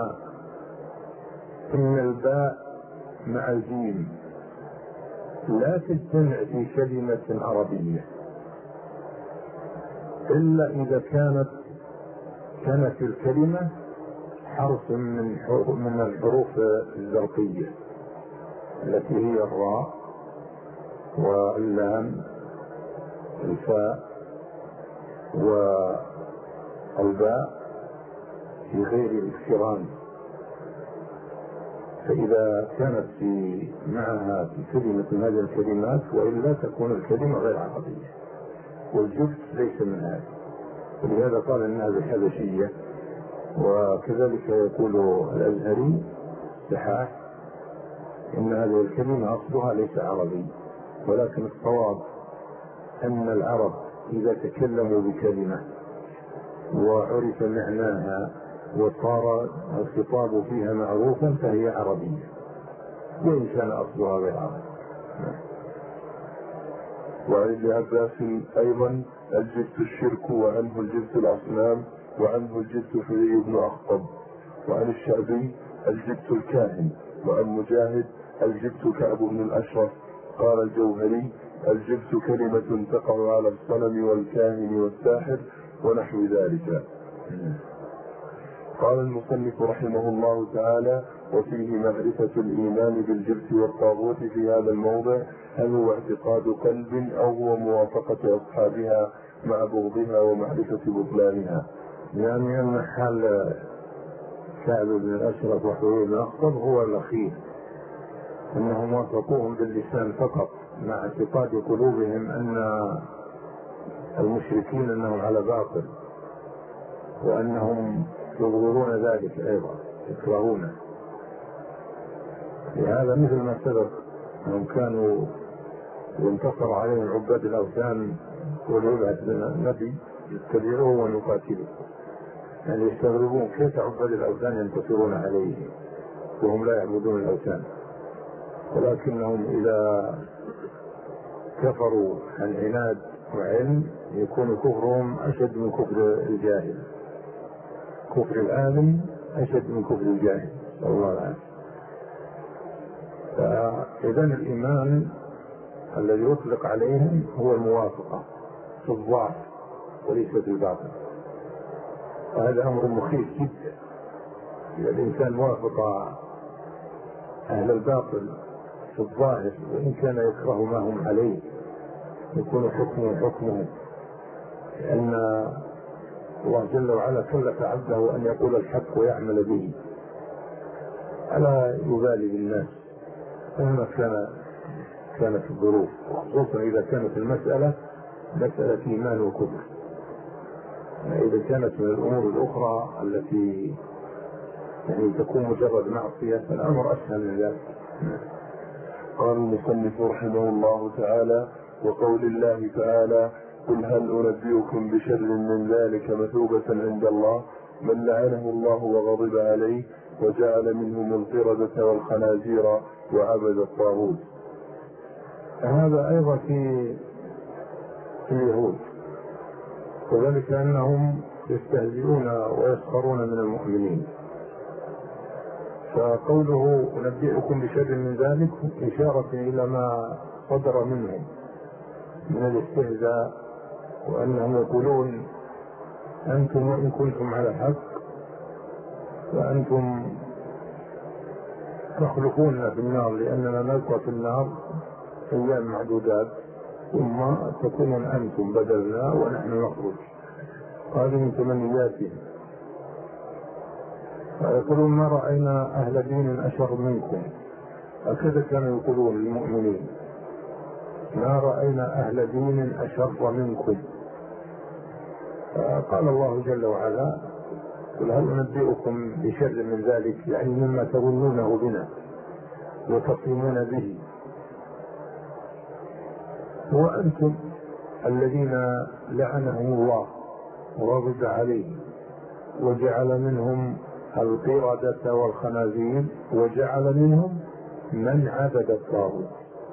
إن الباء مع الجيم لا تجتمع في كلمة عربية إلا إذا كانت الكلمة حرف من الحروف الزرقية التي هي الراء واللام الفاء والباء في غير الاقتران. فإذا كانت معها في كلمة من هذه الكلمات وإلا تكون الكلمة غير عربية، والجبت ليس من هذا، ولهذا قال إنها بالحبشية. وكذلك يقول الأزهري سحاح إن هذه الكلمة أصلها ليس عربي، ولكن الصواب أن العرب إذا تكلموا بكلمة وعرف معناها وصار الخطاب فيها معروفا فهي عربية، وإن كان أصلها غير عربي. وعن ابن عباس أيضا: الجبت الشرك، وعنه الجبت الأصنام، وعنه الجبت حيي بن أخطب. وعن الشعبي: الجبت الكاهن. وعن مجاهد: الجبت كعب بن الأشرف. قال الجوهري: الجبت كلمة تقع على الصنم والكاهن والساحر ونحو ذلك. قال المصنف رحمه الله تعالى: وفيه معرفة الإيمان بالجبت والطاغوت في هذا الموضع، هل هو اعتقاد قلب أو هو موافقة أصحابها مع بغضها ومعرفة بطلانها. يعني أن حال كعب بن الأشرف وحيي بن أخطب هو الأخير، أنهم وافقوهم باللسان فقط مع اعتقاد قلوبهم أن المشركين أنهم على باطل، وأنهم يبغضون ذلك أيضا يكرهونه. لهذا مثل ما سبق أنهم كانوا ينتصر عليهم عباد الأوثان ويبعث لنا النبي يتبعوه ونقاتله، يعني يستغربون كيف عباد الأوثان ينتصرون عليه وهم لا يعبدون الأوثان. ولكنهم إذا كفروا عن عناد وعلم يكون كفرهم أشد من كفر الجاهل، كفر العالم أشد من كفر الجاهل صلى الله عليه وسلم. فإذا الإيمان الذي يطلق عليهم هو الموافقة في الظاهر وليس في الباطن، وهذا أمر مخيف جدا. إذا الإنسان وافق أهل الباطل في الظاهر وإن كان يكره ما هم عليه يكون حكمه، لأن الله جل وعلا كلف عبده أن يقول الحق ويعمل به، ألا يبالي بالناس مهما كانت الظروف، وخصوصا إذا كانت المسألة مسألة إيمان وكفر. إذا كانت من الأمور الأخرى التي يعني تكون مجرد معصية فالأمر أسهل من ذلك. قال المصنف رحمه الله تعالى: وقول الله تعالى: قل هل أنبئكم بشر من ذلك مثوبة عند الله من لعنه الله وغضب عليه وجعل منهم القردة والخنازير وعبد الطاغوت. هذا أيضا في اليهود، وذلك أنهم يستهزئون ويسخرون من المؤمنين. فقوله أنبئكم بشر من ذلك إشارة إلى ما صدر منهم من الاستهزاء، وأنهم يقولون أنتم وإن كنتم على حق فأنتم تخلفوننا في النار لأننا نلقى في النار أيام معدودات، ثم تكونون أنتم بدلنا ونحن نخرج. هذه من تمنياتهم. فيقولون ما رأينا أهل دين أشر منكم، هكذا كانوا يقولون للمؤمنين، ما رأينا أهل دين أشر منكم. قال الله جل وعلا: قل هل أنبئكم بشر من ذلك، يعني مما تظنونه بنا وتصومون به، هو أنتم الذين لعنهم الله وغضب عليهم وجعل منهم القردة والخنازير وجعل منهم من عبد الطاغوت.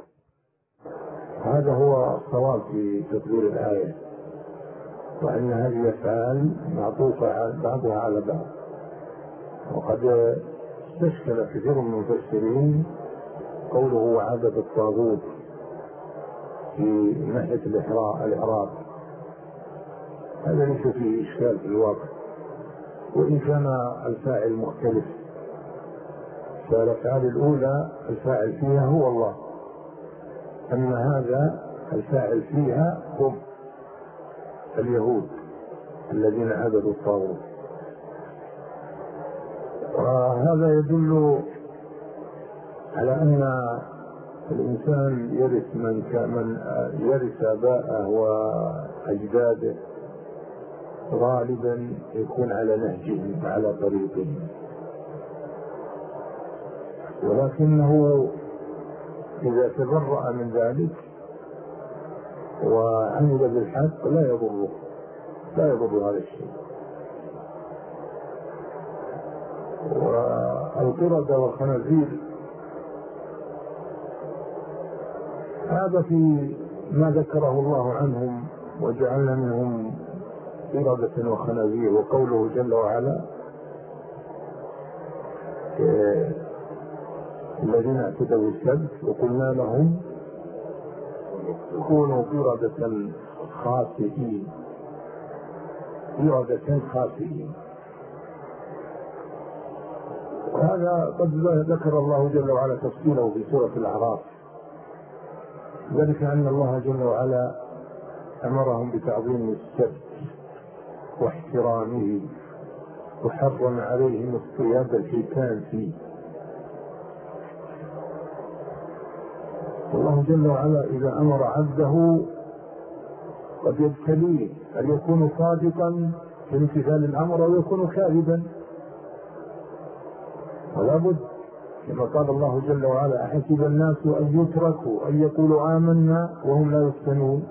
هذا هو الصواب في تدبير الآية، وأن هذه الأفعال معطوفة بعضها على بعض. وقد استشكل كثير من المفسرين قوله وعبد الطاغوت في ناحية الإعراب، هذا ليس فيه إشكال في الواقع، وإن كان الفاعل مختلف، فالأفعال الأولى الفاعل فيها هو الله، أما هذا الفاعل فيها هم اليهود الذين عبدوا الطاغوت. وهذا يدل على أن الإنسان يرث من يرث آباءه وأجداده غالبا يكون على نهجهم وعلى طريقهم، ولكنه إذا تبرأ من ذلك وعمل بالحق لا يضر هذا الشيء. والقردة والخنازير هذا في ما ذكره الله عنهم وجعلنا منهم قردة وخنازير، وقوله جل وعلا الذين اعتدوا السبت وقلنا لهم كونوا قردة خاسئين، قردة خاسئين. وهذا قد ذكر الله جل وعلا تفصيله في سورة الأعراف، ذلك أن الله جل وعلا أمرهم بتعظيم السبت واحترامه، وحرم عليهم اصطياد الحيتان فيه. والله جل وعلا إذا أمر عبده قد يبتليه، هل يكون صادقا في امتثال الأمر أو يكون كاذبا، ولا بد كما قال الله جل وعلا: أحسب الناس أن يتركوا أن يقولوا آمنا وهم لا يفتنون،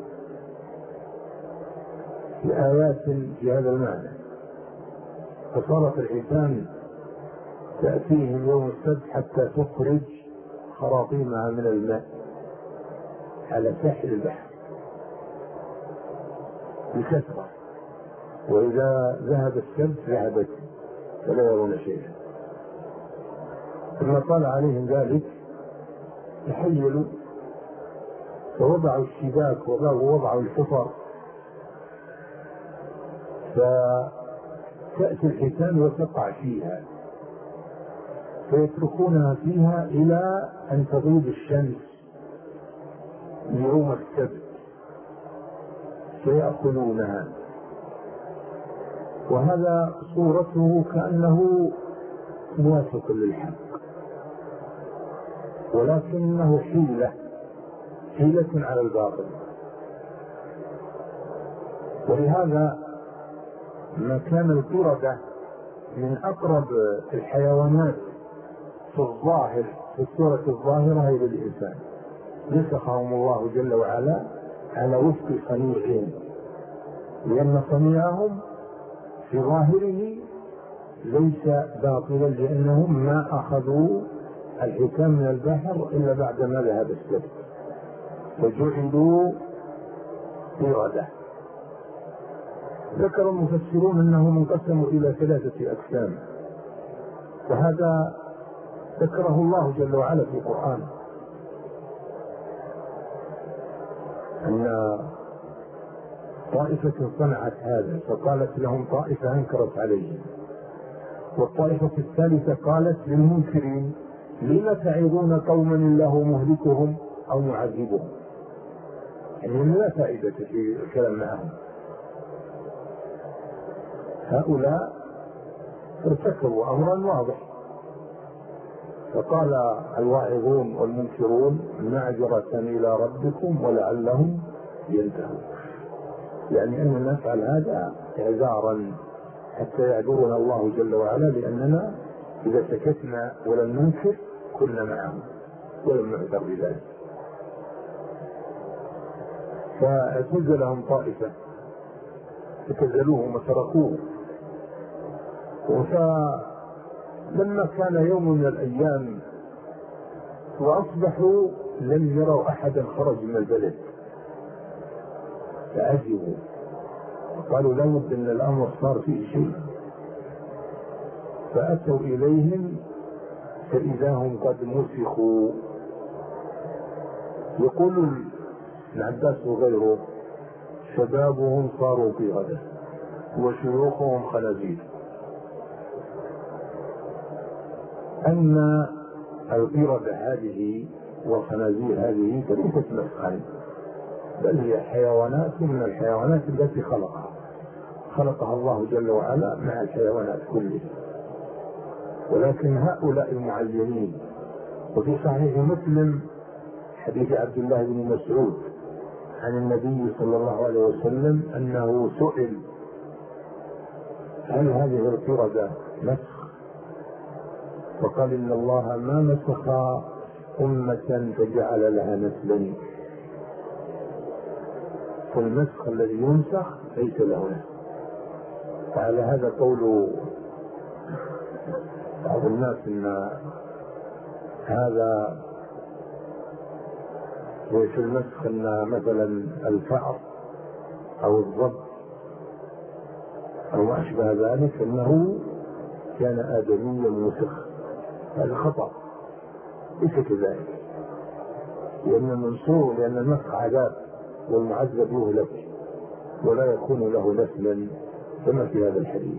في آيات في هذا المعنى. فصارت الحيتان تأتيهم يوم السبت حتى تخرج خراطيمها من الماء على ساحل البحر بكثرة، وإذا ذهب السبت ذهبت فلا يرون شيئا. ثم طال عليهم ذلك تحيلوا فوضعوا الشباك ووضعوا الحفر، فتأتي الحيتان وتقع فيها فيتركونها فيها إلى أن تغيب الشمس يوم السبت فيأكلونها. وهذا صورته كأنه موافق للحق، ولكنه حيلة على الباطل. ولهذا ما كان القردة من أقرب الحيوانات في الظاهر في الصورة الظاهرة إلى الإنسان، نسخهم الله جل وعلا على وفق صنيعهم، لأن صنيعهم في ظاهره ليس باطلا، لأنهم ما أخذوا الحكام من البحر إلا بعدما ذهب السبت فجعلوا قردة. ذكر المفسرون أنهم انقسموا إلى 3 أقسام، وهذا ذكره الله جل وعلا في القرآن، أن طائفة صنعت هذا فقالت لهم طائفة أنكرت عليهم، والطائفة الثالثة قالت للمنكرين لم تعظون قوما الله مهلكهم أو معذبهم؟ يعني لا فائدة في الكلام معهم. هؤلاء ارتكبوا أمرا واضح، فقال الواعظون والمنكرون معذرة إلى ربكم ولعلهم ينتهون، يعني أننا نفعل هذا اعذارا حتى يعذرنا الله جل وعلا، لأننا إذا سكتنا ولم ننكر كنا معهم ولم نعذر بذلك. فاعتزلهم طائفة اعتزلوهم وتركوه. فلما كان يوم من الأيام وأصبحوا لم يروا أحدا خرج من البلد فعجبوا وقالوا لا بد أن الأمر صار فيه شيء، فأتوا إليهم فإذا هم قد مسخوا. يقول ابن عباس وغيره شبابهم صاروا في غدة وشيوخهم خنازير. أن القردة هذه والخنازير هذه ليست مسخا، بل هي حيوانات من الحيوانات التي خلقها الله جل وعلا مع الحيوانات كلها، ولكن هؤلاء المعينين. وفي صحيح مسلم حديث عبد الله بن مسعود عن النبي صلى الله عليه وسلم أنه سئل هل هذه القردة مسخ؟ فقال إن الله ما مسخ أمة فجعل لها نسلا، فالمسخ الذي ينسخ ليس له نسل. فعلى هذا قول بعض الناس ان هذا في المسخ ان مثلا الفأر او الضب او ما اشبه ذلك انه كان ادميا مسخ، هذا خطأ ليس كذلك، لان المسخ عذاب والمعذب يهلك ولا يكون له نسلا كما في هذا الحديث.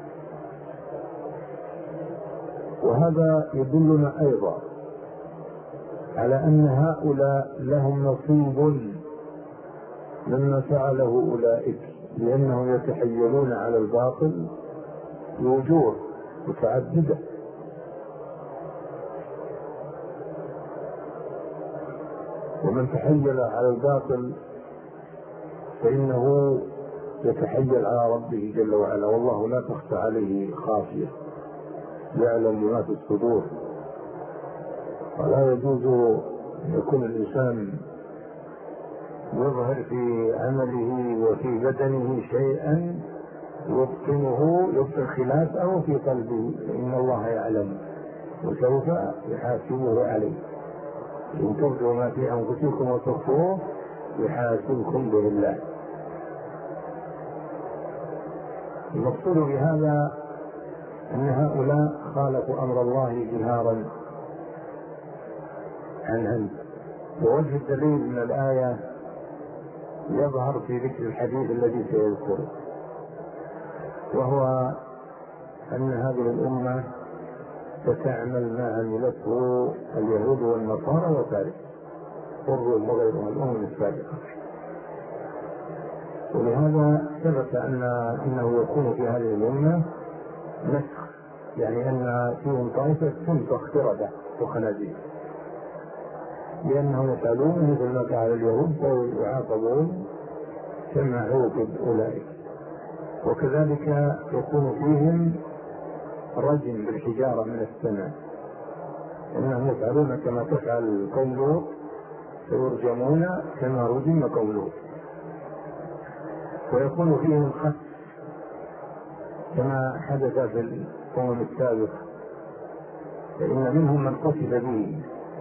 وهذا يدلنا أيضا على أن هؤلاء لهم نصيب مما فعله أولئك، لأنهم يتحيلون على الباطل بوجوه متعددة. ومن تحيل على الباطل فإنه يتحيل على ربه جل وعلا، والله لا تخفى عليه خافية، يعلم ما في الصدور. ولا يجوز أن يكون الإنسان يظهر في عمله وفي بدنه شيئا يبطن خلافه في قلبه، إن الله يعلم وسوف يحاسبه عليه. إن تبدوا ما في أنفسكم وتخفوه يحاسبكم به الله. المقصود بهذا أن هؤلاء خالفوا أمر الله جهارا عن عمد. ووجه الدليل من الآية يظهر في ذكر الحديث الذي سيذكره، وهو أن هذه الأمة ستعمل ما عملته اليهود والنصارى وفارس والروم وغيرهم الأمم السابقة. ولهذا ثبت أنه يكون في هذه الأمة نسخ، يعني أن فيهم طائفة تنسخ قردة وخنازير، لأنهم يفعلون مثل ما فعل اليهود ويعاقبون كما عوقب أولئك. وكذلك يكون فيهم رجم بالحجارة من السماء، إنهم يفعلون كما تفعل قوم لوط فيرجمون كما رجم قوم لوط. ويكون فيهم خسف كما حدث في الأمم السابقة، فإن منهم من قتل به،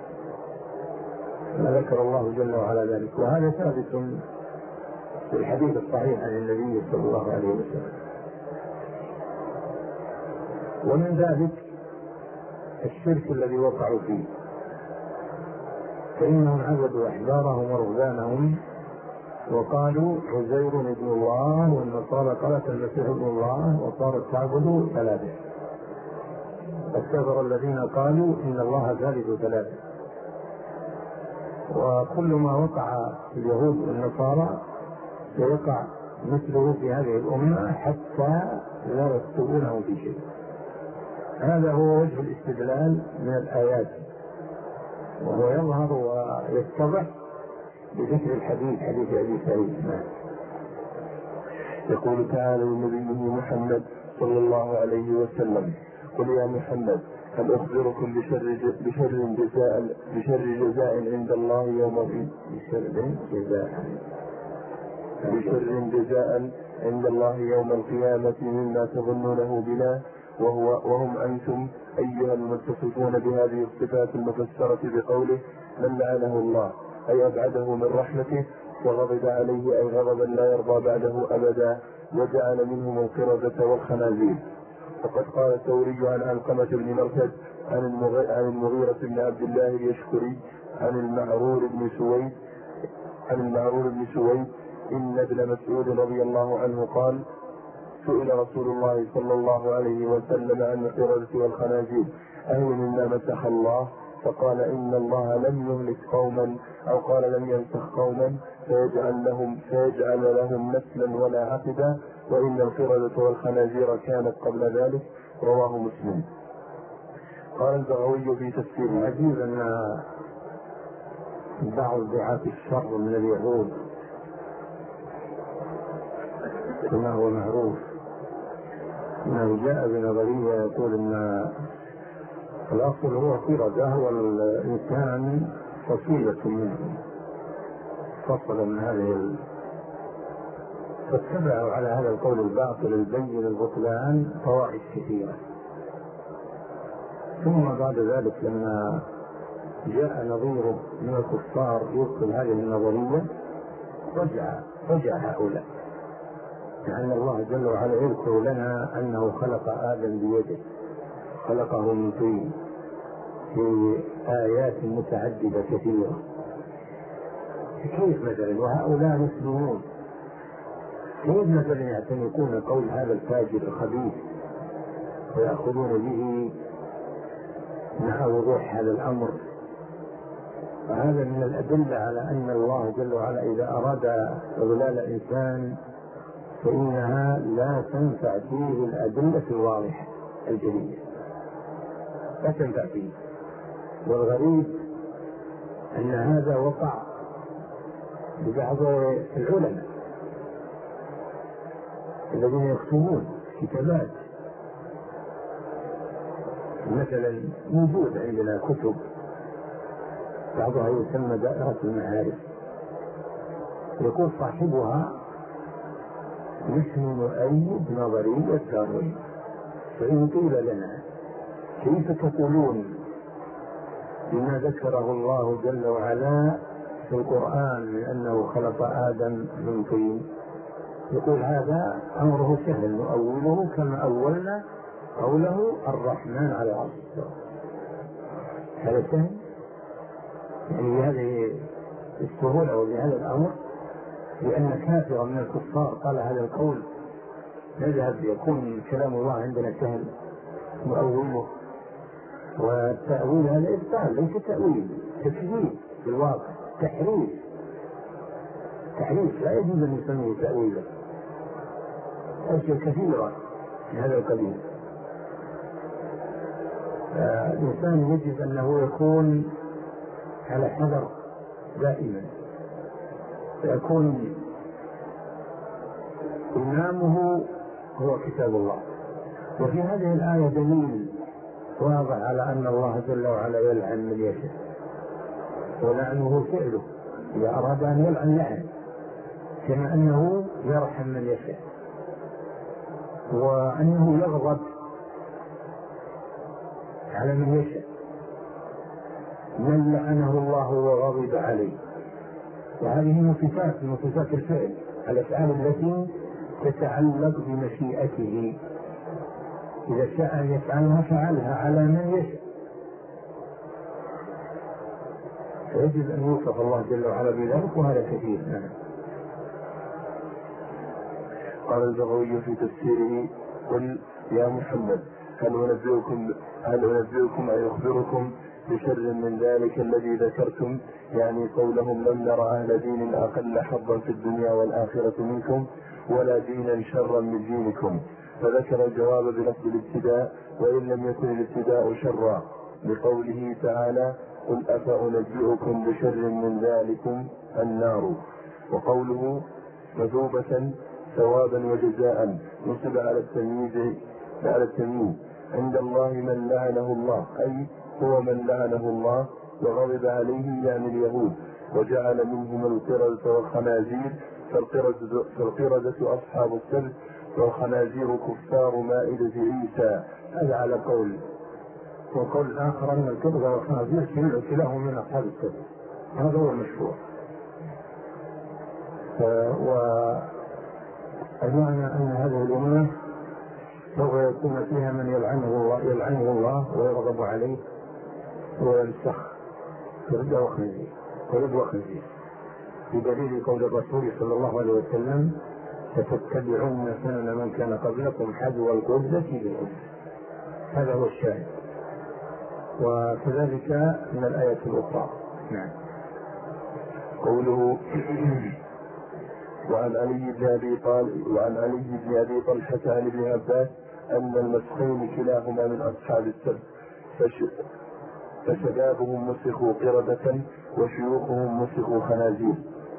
ما ذكر الله جل وعلا ذلك. وهذا ثابت في الحديث الصحيح عن النبي صلى الله عليه وسلم. ومن ذلك الشرك الذي وقعوا فيه، فإنهم عبدوا أحبارهم ورهبانهم وقالوا عزير ابن الله، والنصارى قالت المسيح ابن الله، وصارت تعبد ثلاثة. وقد كفر الذين قالوا إن الله ثالث ثلاثة. وكل ما وقع في اليهود والنصارى سيقع مثله في هذه الأمة حتى لا يخطئونه في شيء. هذا هو وجه الاستدلال من الآيات، وهو يظهر ويتضح بذكر الحديث، حديث أبي سعيد. يقول تعالى لنبيه محمد صلى الله عليه وسلم: قل يا محمد هل أخبركم بشر جزاء عند الله يوم عند الله يوم القيامة مما تظنونه بنا وهم أنتم أيها المتصفون بهذه الصفات المفسرة بقوله: من لعنه الله أي أبعده من رحمته وغضب عليه أي غضبا لا يرضى بعده أبدا وجعل منهم القردة والخنازير. وقد قال الثوري عن علقمة بن مرثد عن المغيرة بن عبد الله اليشكري عن المعرور بن سويد إن ابن مسعود رضي الله عنه قال: سئل رسول الله صلى الله عليه وسلم عن القردة والخنازير أهل مما مسح الله؟ فقال: إن الله لم يهلك قوما أو قال لم ينسخ قوما فيجعل لهم نسلا ولا عقبا، وإن القردة والخنازير كانت قبل ذلك. رواه مسلم. قال البغوي في تفسيره: عجيب أن بعض دعاة الشر من اليهود كما هو معروف أنه جاء بنظرية يقول أن الأصل هو قردة والإنسان فصيلة منه، فصل من هذه فاتبعوا على هذا القول الباطل البين البطلان فوائد كثيرة. ثم بعد ذلك لما جاء نظيره من الكفار يبطل هذه النظرية رجع هؤلاء، لأن الله جل وعلا يذكر لنا أنه خلق آدم بيده، خلقه من طين في آيات متعددة كثيرة. كيف مثلا وهؤلاء مسلمون، كيف مثلا يعتنقون قول هذا الفاجر الخبيث ويأخذون به مع وضوح هذا الأمر؟ وهذا من الأدلة على أن الله جل وعلا إذا أراد إضلال إنسان فإنها لا تنفع فيه الأدلة الواضحة الجلية، لا تنفع فيه. والغريب أن هذا وقع ببعض العلماء الذين يكتبون كتابات، مثلا موجود عندنا كتب بعضها يسمى دائرة المعارف، يقول صاحبها نحن نؤيد نظرية داروين، فإن قيل لنا كيف تقولون بما ذكره الله جل وعلا في القرآن من أنه خلق آدم من طين، يقول هذا أمره سهل نؤوله كما أولنا قوله الرحمن على العرش استوى. هذا سهل، يعني بهذه السهولة وبهذا الأمر، لأن كافرا من الكفار قال هذا القول نذهب يكون كلام الله عندنا سهل نؤوله. والتأويل هذا إبطال ليس تأويل، تكذيب في الواقع، تحريف لا يجوز أن يسميه تأويلا. أشياء كثيرة في هذا القبيل. الإنسان يجب أنه يكون على حذر دائما، فيكون إمامه هو كتاب الله. وفي هذه الآية دليل واضح على أن الله جل وعلا يلعن من يشاء، ولعنه فعله إذا أراد أن يلعن لعن، كما أنه يرحم من يشاء، وأنه يغضب على من يشاء. من لعنه الله وغضب عليه، وهذه من صفات الفعل، الأفعال التي تتعلق بمشيئته، إذا شاء أن يفعلها فعلها على من يشاء. فيجب أن يوصف الله جل وعلا بذلك، وهذا كثير. قال البغوي في تفسيره: قل يا محمد هل أنبئكم أي أخبركم بشر من ذلك الذي ذكرتم، يعني قولهم لم نرى أهل دين أقل حظا في الدنيا والآخرة منكم ولا دينا شرا من دينكم. فذكر الجواب بلفظ الابتداء وإن لم يكن الابتداء شرا، لقوله تعالى قل أفأنبئكم بشر من ذلكم النار. وقوله مثوبة ثوابا وجزاء نصب على التمييز عند الله من لعنه الله، أي هو من لعنه الله وغضب عليه يعني اليهود وجعل منهم القردة والخنازير، فالقردة أصحاب السبت والخنازير كفار مائدة عيسى. هذا على قول، وقول آخر أن القردة والخنازير كلاهم من أصحاب السبت، هذا هو المشهور. والمعنى أن هذه الأمة سوف يكون فيها من يلعنه الله ويغضب عليه ويمسخ قرد وخنزير، بدليل قول الرسول صلى الله عليه وسلم ستتبعون سنن من كان قبلكم حذو القردة بالقردة. هذا هو الشاهد، وكذلك من الآية الأخرى. نعم. قوله وعن علي بن أبي طلحة عن ابن عباس أن المسخين كلاهما من أصحاب السبت، فشبابهم مسخوا قردة وشيوخهم مسخوا خنازير.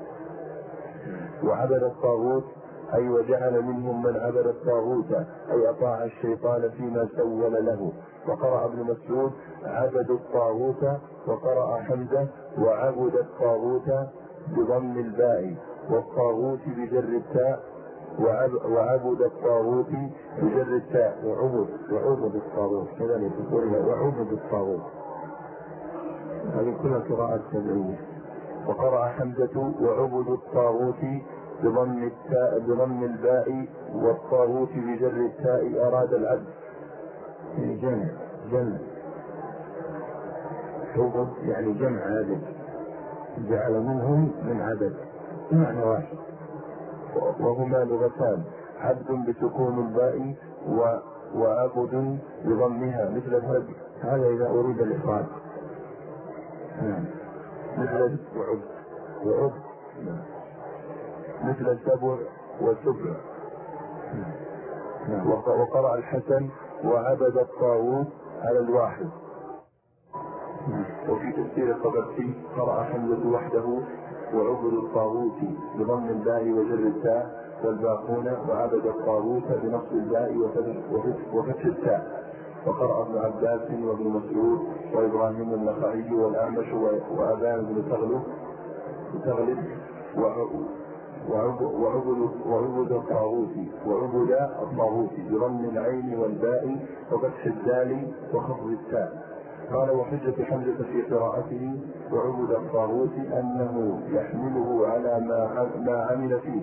وعبد الطاغوت أي وجعل منهم من عبد الطاغوت أي أطاع الشيطان فيما سول له. وقرأ ابن مسعود عبدوا الطاغوت، وقرأ حمزة وعبد الطاغوت بضم الباء والطاغوت بجر التاء، وعبد الطاغوت بجر التاء وعبد الطاغوت كذلك وعبد الطاغوت. هذه كلها قراءات سبعية. وقرأ حمزة وعبد الطاغوت بضم الباء والطاغوت بجر التاء أراد العبد، جمع عبد يعني جمع عدد، جعل منهم من عدد معنى واحد. وهما لغتان، عبد بسكون الباء وعبد بضمها مثل الهد، هذا إذا أريد الإفراد. مثل وعبد مثل السبع والسبع. وقرأ الحسن وعبد الطاغوت على الواحد. وفي تفسير الطبرسي قرأ حمزة وحده وعبد الطاغوت بضم الباء وجر التاء والباقون وعبد الطاغوت بنصب الباء وفتح التاء. وقرأ ابن عباس وابن مسعود وإبراهيم النخعي والأعمش وأبان بن تغلب وعبد الطاغوت بضم العين والباء وفتح الدال وخفض التاء. قال وحجة حمزة في قراءته وعبد الطاغوت أنه يحمله على ما عمل فيه.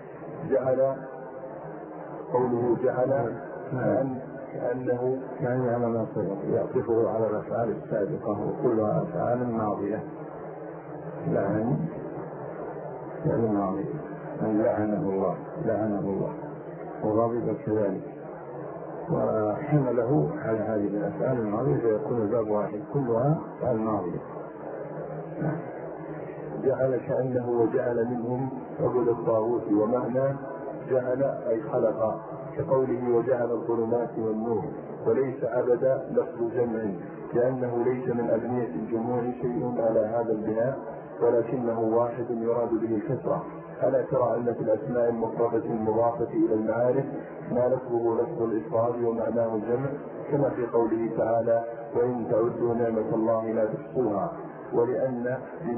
قوله جعل كأنه يعني على ما يعطفه على الأفعال السابقة وكلها أفعال ماضية. لعن يعني ماضي، لعنه الله وغضب كذلك، وحمله على هذه الأفعال الماضية فيكون الباب واحد كلها أفعال ماضية. جعل كأنه وجعل منهم عبد الطاغوت، ومعنى جعل أي خلق، كقوله وجعل الظلمات والنور. وليس عبد لفظ جمع، لأنه ليس من أبنية الجموع شيء على هذا البناء، ولكنه واحد يراد به الكثرة. ألا ترى أن في الأسماء المفردة المضافة إلى المعارف ما لفظه لفظ الإفراد ومعناه الجمع، كما في قوله تعالى وإن تعدوا نعمة الله لا تحصوها. ولأن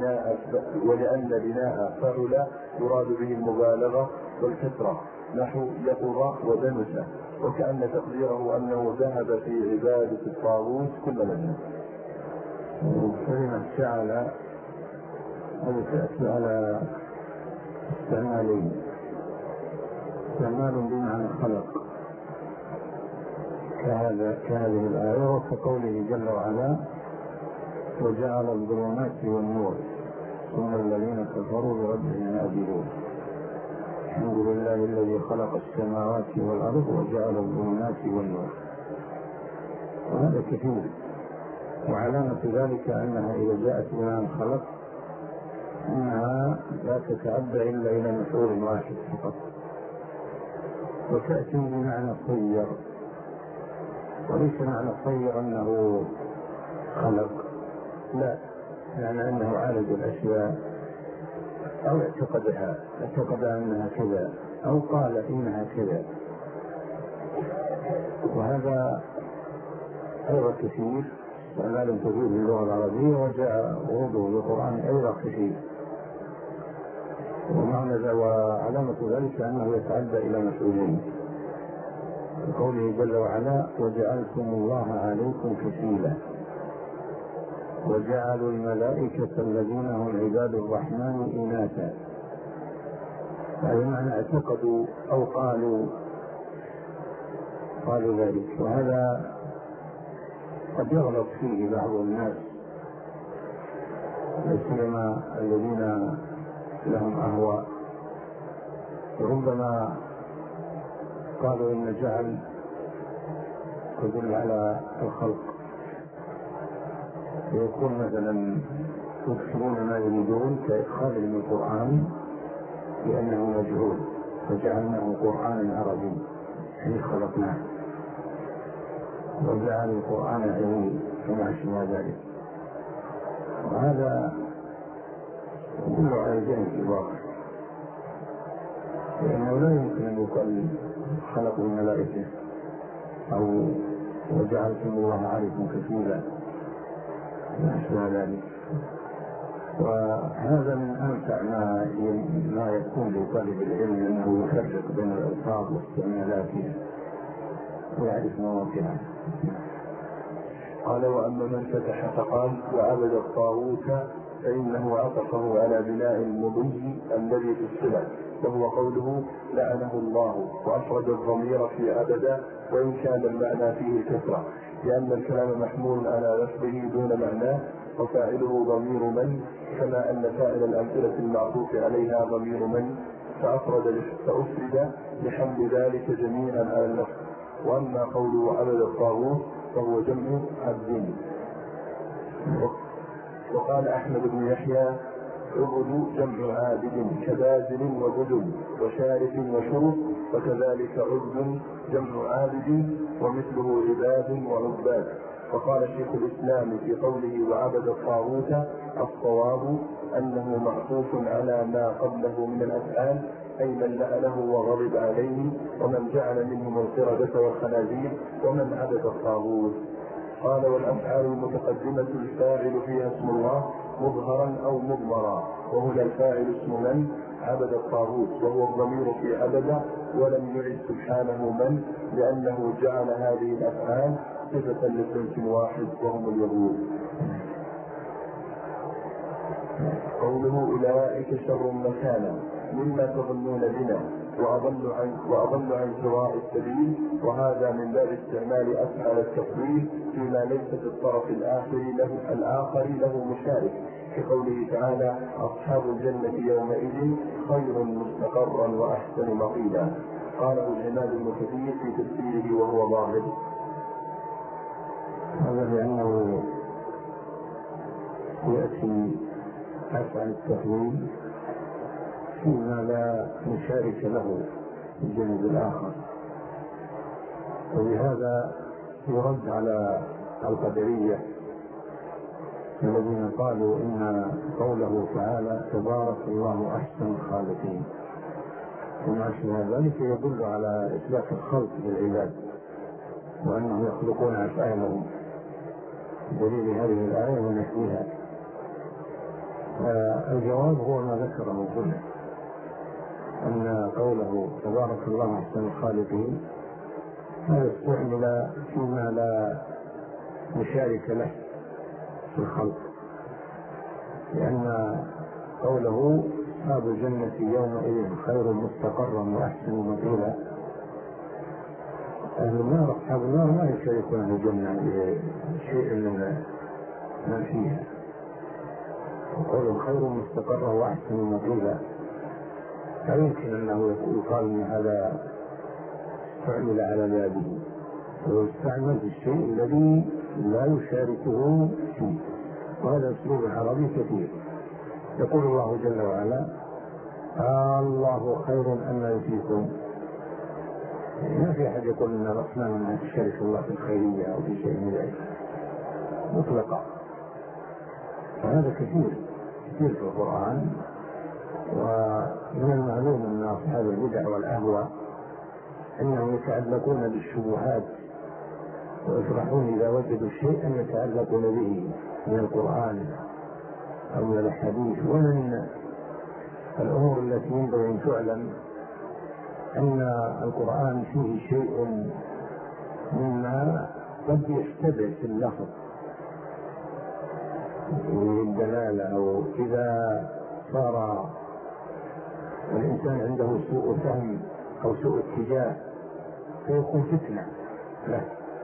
بناء فعل يراد به المبالغة والكثرة، نحو يقظ ودنس، وكأن تقديره أنه ذهب في عبادة الطاغوت كل مجنون. كلمة جعل هذه تأتي على استعمالين، استعمال بمعنى خلق كهذه الآية، وكقوله جل وعلا وجعل الظلمات والنور ثم الذين كفروا بربهم يعدلون. الحمد لله الذي خلق السماوات والأرض وجعل الظلمات والنور. وهذا كثير. وعلامة ذلك أنها إذا جاءت بما الخلق أنها لا تتعدى إلا إلى مفعول واحد فقط، وتأتي بمعنى صير، وليس معنى صير أنه خلق، لا، يعني أنه عالج الأشياء أو اعتقد أنها كذا أو قال إنها كذا. وهذا أيضا كثير استعمال كثير في اللغة العربية، وجاء وروده في القرآن أيضا كثير. وعلامة ذلك أنه يتعدى إلى مفعولين، قوله جل وعلا: وجعلتم الله عليكم كفيلا وجعلوا الملائكة الذين هم عباد الرحمن إناثا. هذا معنى اعتقدوا أو قالوا ذلك. وهذا قد يغلط فيه بعض الناس، لا سيما الذين لهم أهواء، ربما قالوا إن جعل تدل على الخلق، ويكون مثلا يكثرون ما يريدون كإدخال من القرآن لأنه مجهول فجعلناه قرآنا عربي حين خلقناه، وجعل القرآن عظيم كما شبه ذلك. وهذا يدل على الجهل في الواقع، لأنه لا يمكن أن يقال خلق الملائكة أو وجعلتم الله عليكم كفيلا ما شبه ذلك. وهذا من أمتع ما يكون لطالب العلم، أنه يفرق بين الألفاظ واستعمالاتها ويعرف مواقعها. قال: وأما من فتح فقال وعبد الطاغوت فإنه عطفه على بناء المضي الذي في الصلة، وهو قوله لعنه الله، وأفرد الضمير في عبد وإن كان المعنى فيه الكثرة، لأن الكلام محمول على لفظه دون معناه، وفاعله ضمير من، كما أن فاعل الأمثلة المعطوف عليها ضمير من، فأفرد لحمل ذلك جميعا على اللفظ. وأما قوله عبد الطاغوت فهو جمع عبد. وقال أحمد بن يحيى: عبد جمع عابد كبازل وبدل وشارف وشرف، وكذلك عبد جمع عابد ومثله عباد وعباد. وقال شيخ الإسلام في قوله وعبد الطاغوت: الصواب أنه معطوف على ما قبله من الأفعال، أي من لعنه وغضب عليه، ومن جعل منهم القردة والخنازير، ومن عبد الطاغوت. قال: والأفعال المتقدمة الفاعل فيها اسم الله مظهرا أو مضمرا، وهنا الفاعل اسم من عبد الطاغوت، وهو الضمير في عبد، ولم يعد سبحانه من، لأنه جعل هذه الأفعال صفة لصنف واحد وهم اليهود. قوله أولئك شر مكانا مما تظنون بنا وأضل عن سواء السبيل، وهذا من باب استعمال أفعال التفضيل فيما ليس في الطرف الآخر له مشارك، كقوله تعالى: أصحاب الجنة يومئذ خير مستقرا وأحسن مقيلا. قاله العماد بن كثير في تفسيره وهو ظاهر. هذا لأنه يأتي أفعال التفضيل فيما لا مشارك له في الجانب الآخر، وبهذا يرد على القدرية الذين قالوا إن قوله تعالى تبارك الله أحسن الخالقين وما شابه ذلك يدل على إثبات الخلق للعباد وأنهم يخلقون أفعالهم، دليل هذه الآية ونحوها. الجواب هو ما ذكره كله، أن قوله تبارك الله أحسن الخالقين هذا استعمل فيما لا مشارك له في الخلق، لأن قوله أصحاب الجنة يومئذ خير مستقرا وأحسن مقيلا، أهل النار أصحاب النار ما يشاركون الجنة بشيء من فيها، وقوله خير مستقرا وأحسن مقيلا لا يمكن أنه يقال أن هذا استعمل على بابه، ويستعمل في الشيء الذي لا يشاركه فيه، وهذا أسلوب عربي كثير. يقول الله جل وعلا: الله خير أما يشركون. ما في أحد يقول إن الرحمن أنها تشارك الله في الخيرية أو في شيء من ذلك مطلقا. وهذا كثير في القرآن. ومن المعلوم أن أصحاب البدع والأهواء أنهم يتعلقون بالشبهات ويفرحون إذا وجدوا شيئا يتعلقون به من القرآن أو من الحديث. ومن الأمور التي ينبغي أن تعلم أن القرآن فيه شيء مما قد يشتبه في اللفظ والدلالة، أو إذا صار الإنسان عنده سوء فهم أو سوء اتجاه فيكون فتنة له.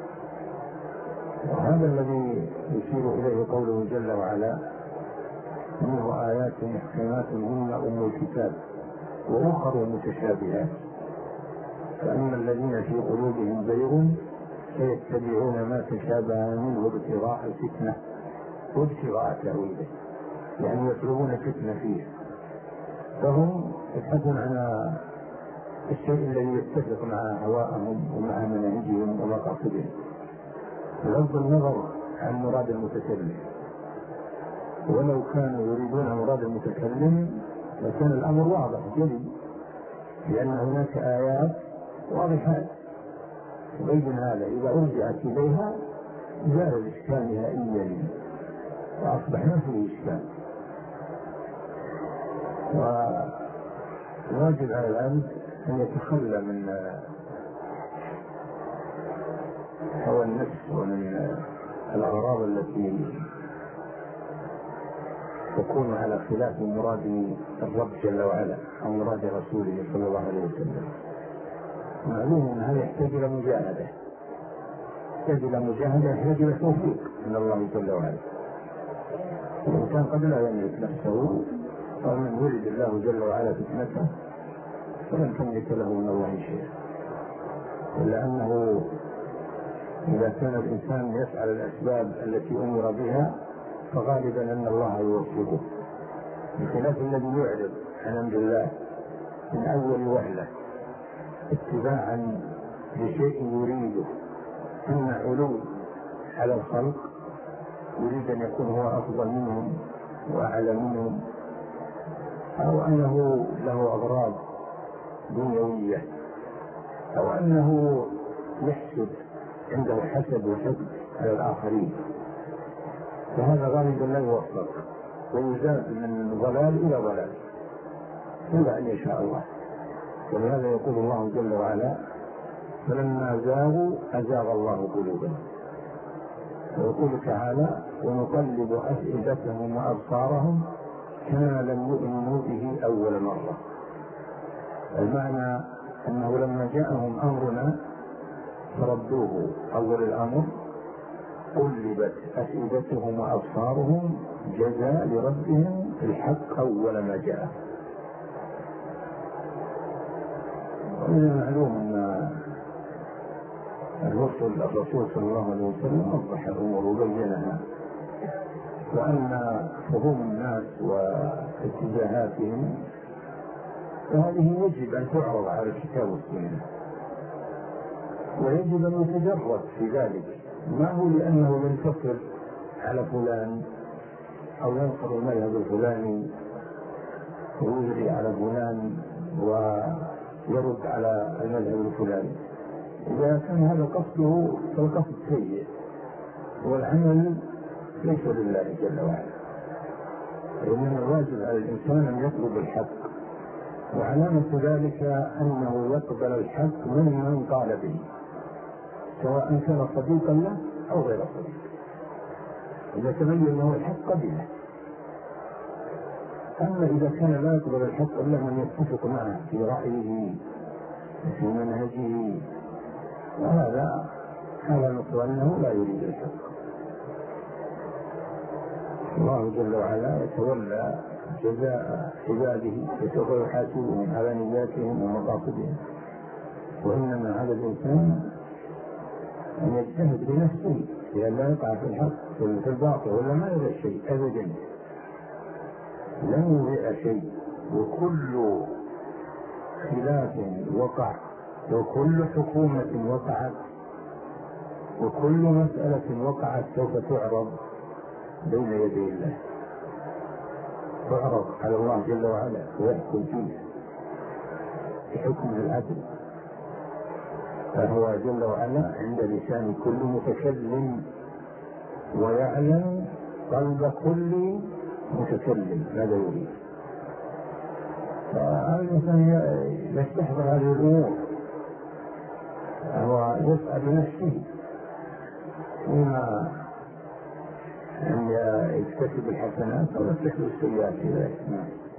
وهذا الذي يشير إليه قوله جل وعلا: منه آيات محكمات هن أم الكتاب وأخر متشابهات فأما الذين في قلوبهم زيغ فيتبعون ما تشابه منه ابتغاء الفتنة وابتغاء تأويله، يعني يطلبون فتنة فيه، فهم يبحثون عن الشيء الذي يتفق مع هواءهم ومع مناهجهم ومقاصدهم بغض النظر عن مراد المتكلم. ولو كانوا يريدون مراد المتكلم لكان الأمر واضح جلي، لأن هناك آيات واضحات تبين هذا. إذا رجعت إليها زال الإشكال نهائيا وأصبح ما فيه إشكال. وواجب على العبد أن يتخلى من هوى النفس ومن الأغراض التي تكون على خلاف مراد الرب جل وعلا أو مراد رسوله صلى الله عليه وسلم. معلوم أن هذا يحتاج إلى مجاهدة، يحتاج إلى توفيق من الله جل وعلا. الإنسان قد لا يملك نفسه، ومن يريد الله جل وعلا فتنته فلن تملك له من الله شيئا، إلا أنه إذا كان الإنسان يفعل الأسباب التي أمر بها فغالبا أن الله يوفقه، بخلاف الذي يعرض عن أمر الله من أول وهلة اتباعا لشيء يريده، إما علو على الخلق، يريد أن يكون هو أفضل منهم وأعلى منهم، أو أنه له أغراض دنيوية، أو أنه يحسد، عنده حسد وحقد على الآخرين، فهذا غالبا لا يوفق ويزاد من ضلال إلى ضلال إلا أن يشاء الله. ولهذا يقول الله جل وعلا: فلما زاغوا أزاغ الله قلوبهم. ويقول تعالى: ونقلب أفئدتهم وأبصارهم كما لم يؤمنوا به أول مرة. المعنى أنه لما جاءهم أمرنا فردوه أول الأمر، قلبت أفئدتهم وأبصارهم جزاء لربهم الحق أول ما جاء. ومن المعلوم أن الرسول صلى الله عليه وسلم وضح الأمور وبينها، وأن فهوم الناس واتجاهاتهم فهذه يجب أن تعرض على الكتاب والسنة، ويجب أن يتجرد في ذلك. ما هو لأنه ينتصر على فلان أو ينصر المذهب الفلاني ويجري على فلان ويرد على المذهب الفلاني. إذا كان هذا قصده فالقصد سيء والعمل ليس لله جل وعلا. إنما الواجب على الإنسان أن يطلب الحق، وعلامة ذلك أنه يقبل الحق ممن قال به، سواء كان صديقا له أو غير صديق. إذا تبين أنه الحق قبله. أما إذا كان لا يقبل الحق إلا من يتفق معه في رأيه في منهجه، وهذا علامة أنه لا يريد الحق. الله جل وعلا يتولى جزاء عباده وسوف يحاسبهم على نياتهم ومقاصدهم، وإنما على الإنسان أن يجتهد بنفسه لأن لا يقع في الحق في الباطل، ولا ما يرى شيء أبدا، لن يرى شيء. وكل خلاف وقع، وكل حكومة وقعت، وكل مسألة وقعت سوف تعرض بين يدي الله، تعرض على الله جل وعلا ويحكم فيها بحكم العدل. فهو جل وعلا عند لسان كل متكلم، ويعلم قلب كل متكلم ماذا يريد. فالإنسان يستحضر هذه الأمور، هو يسعى بنفسه إما أن يكتسب الحسنات أو يكتسب السيئات.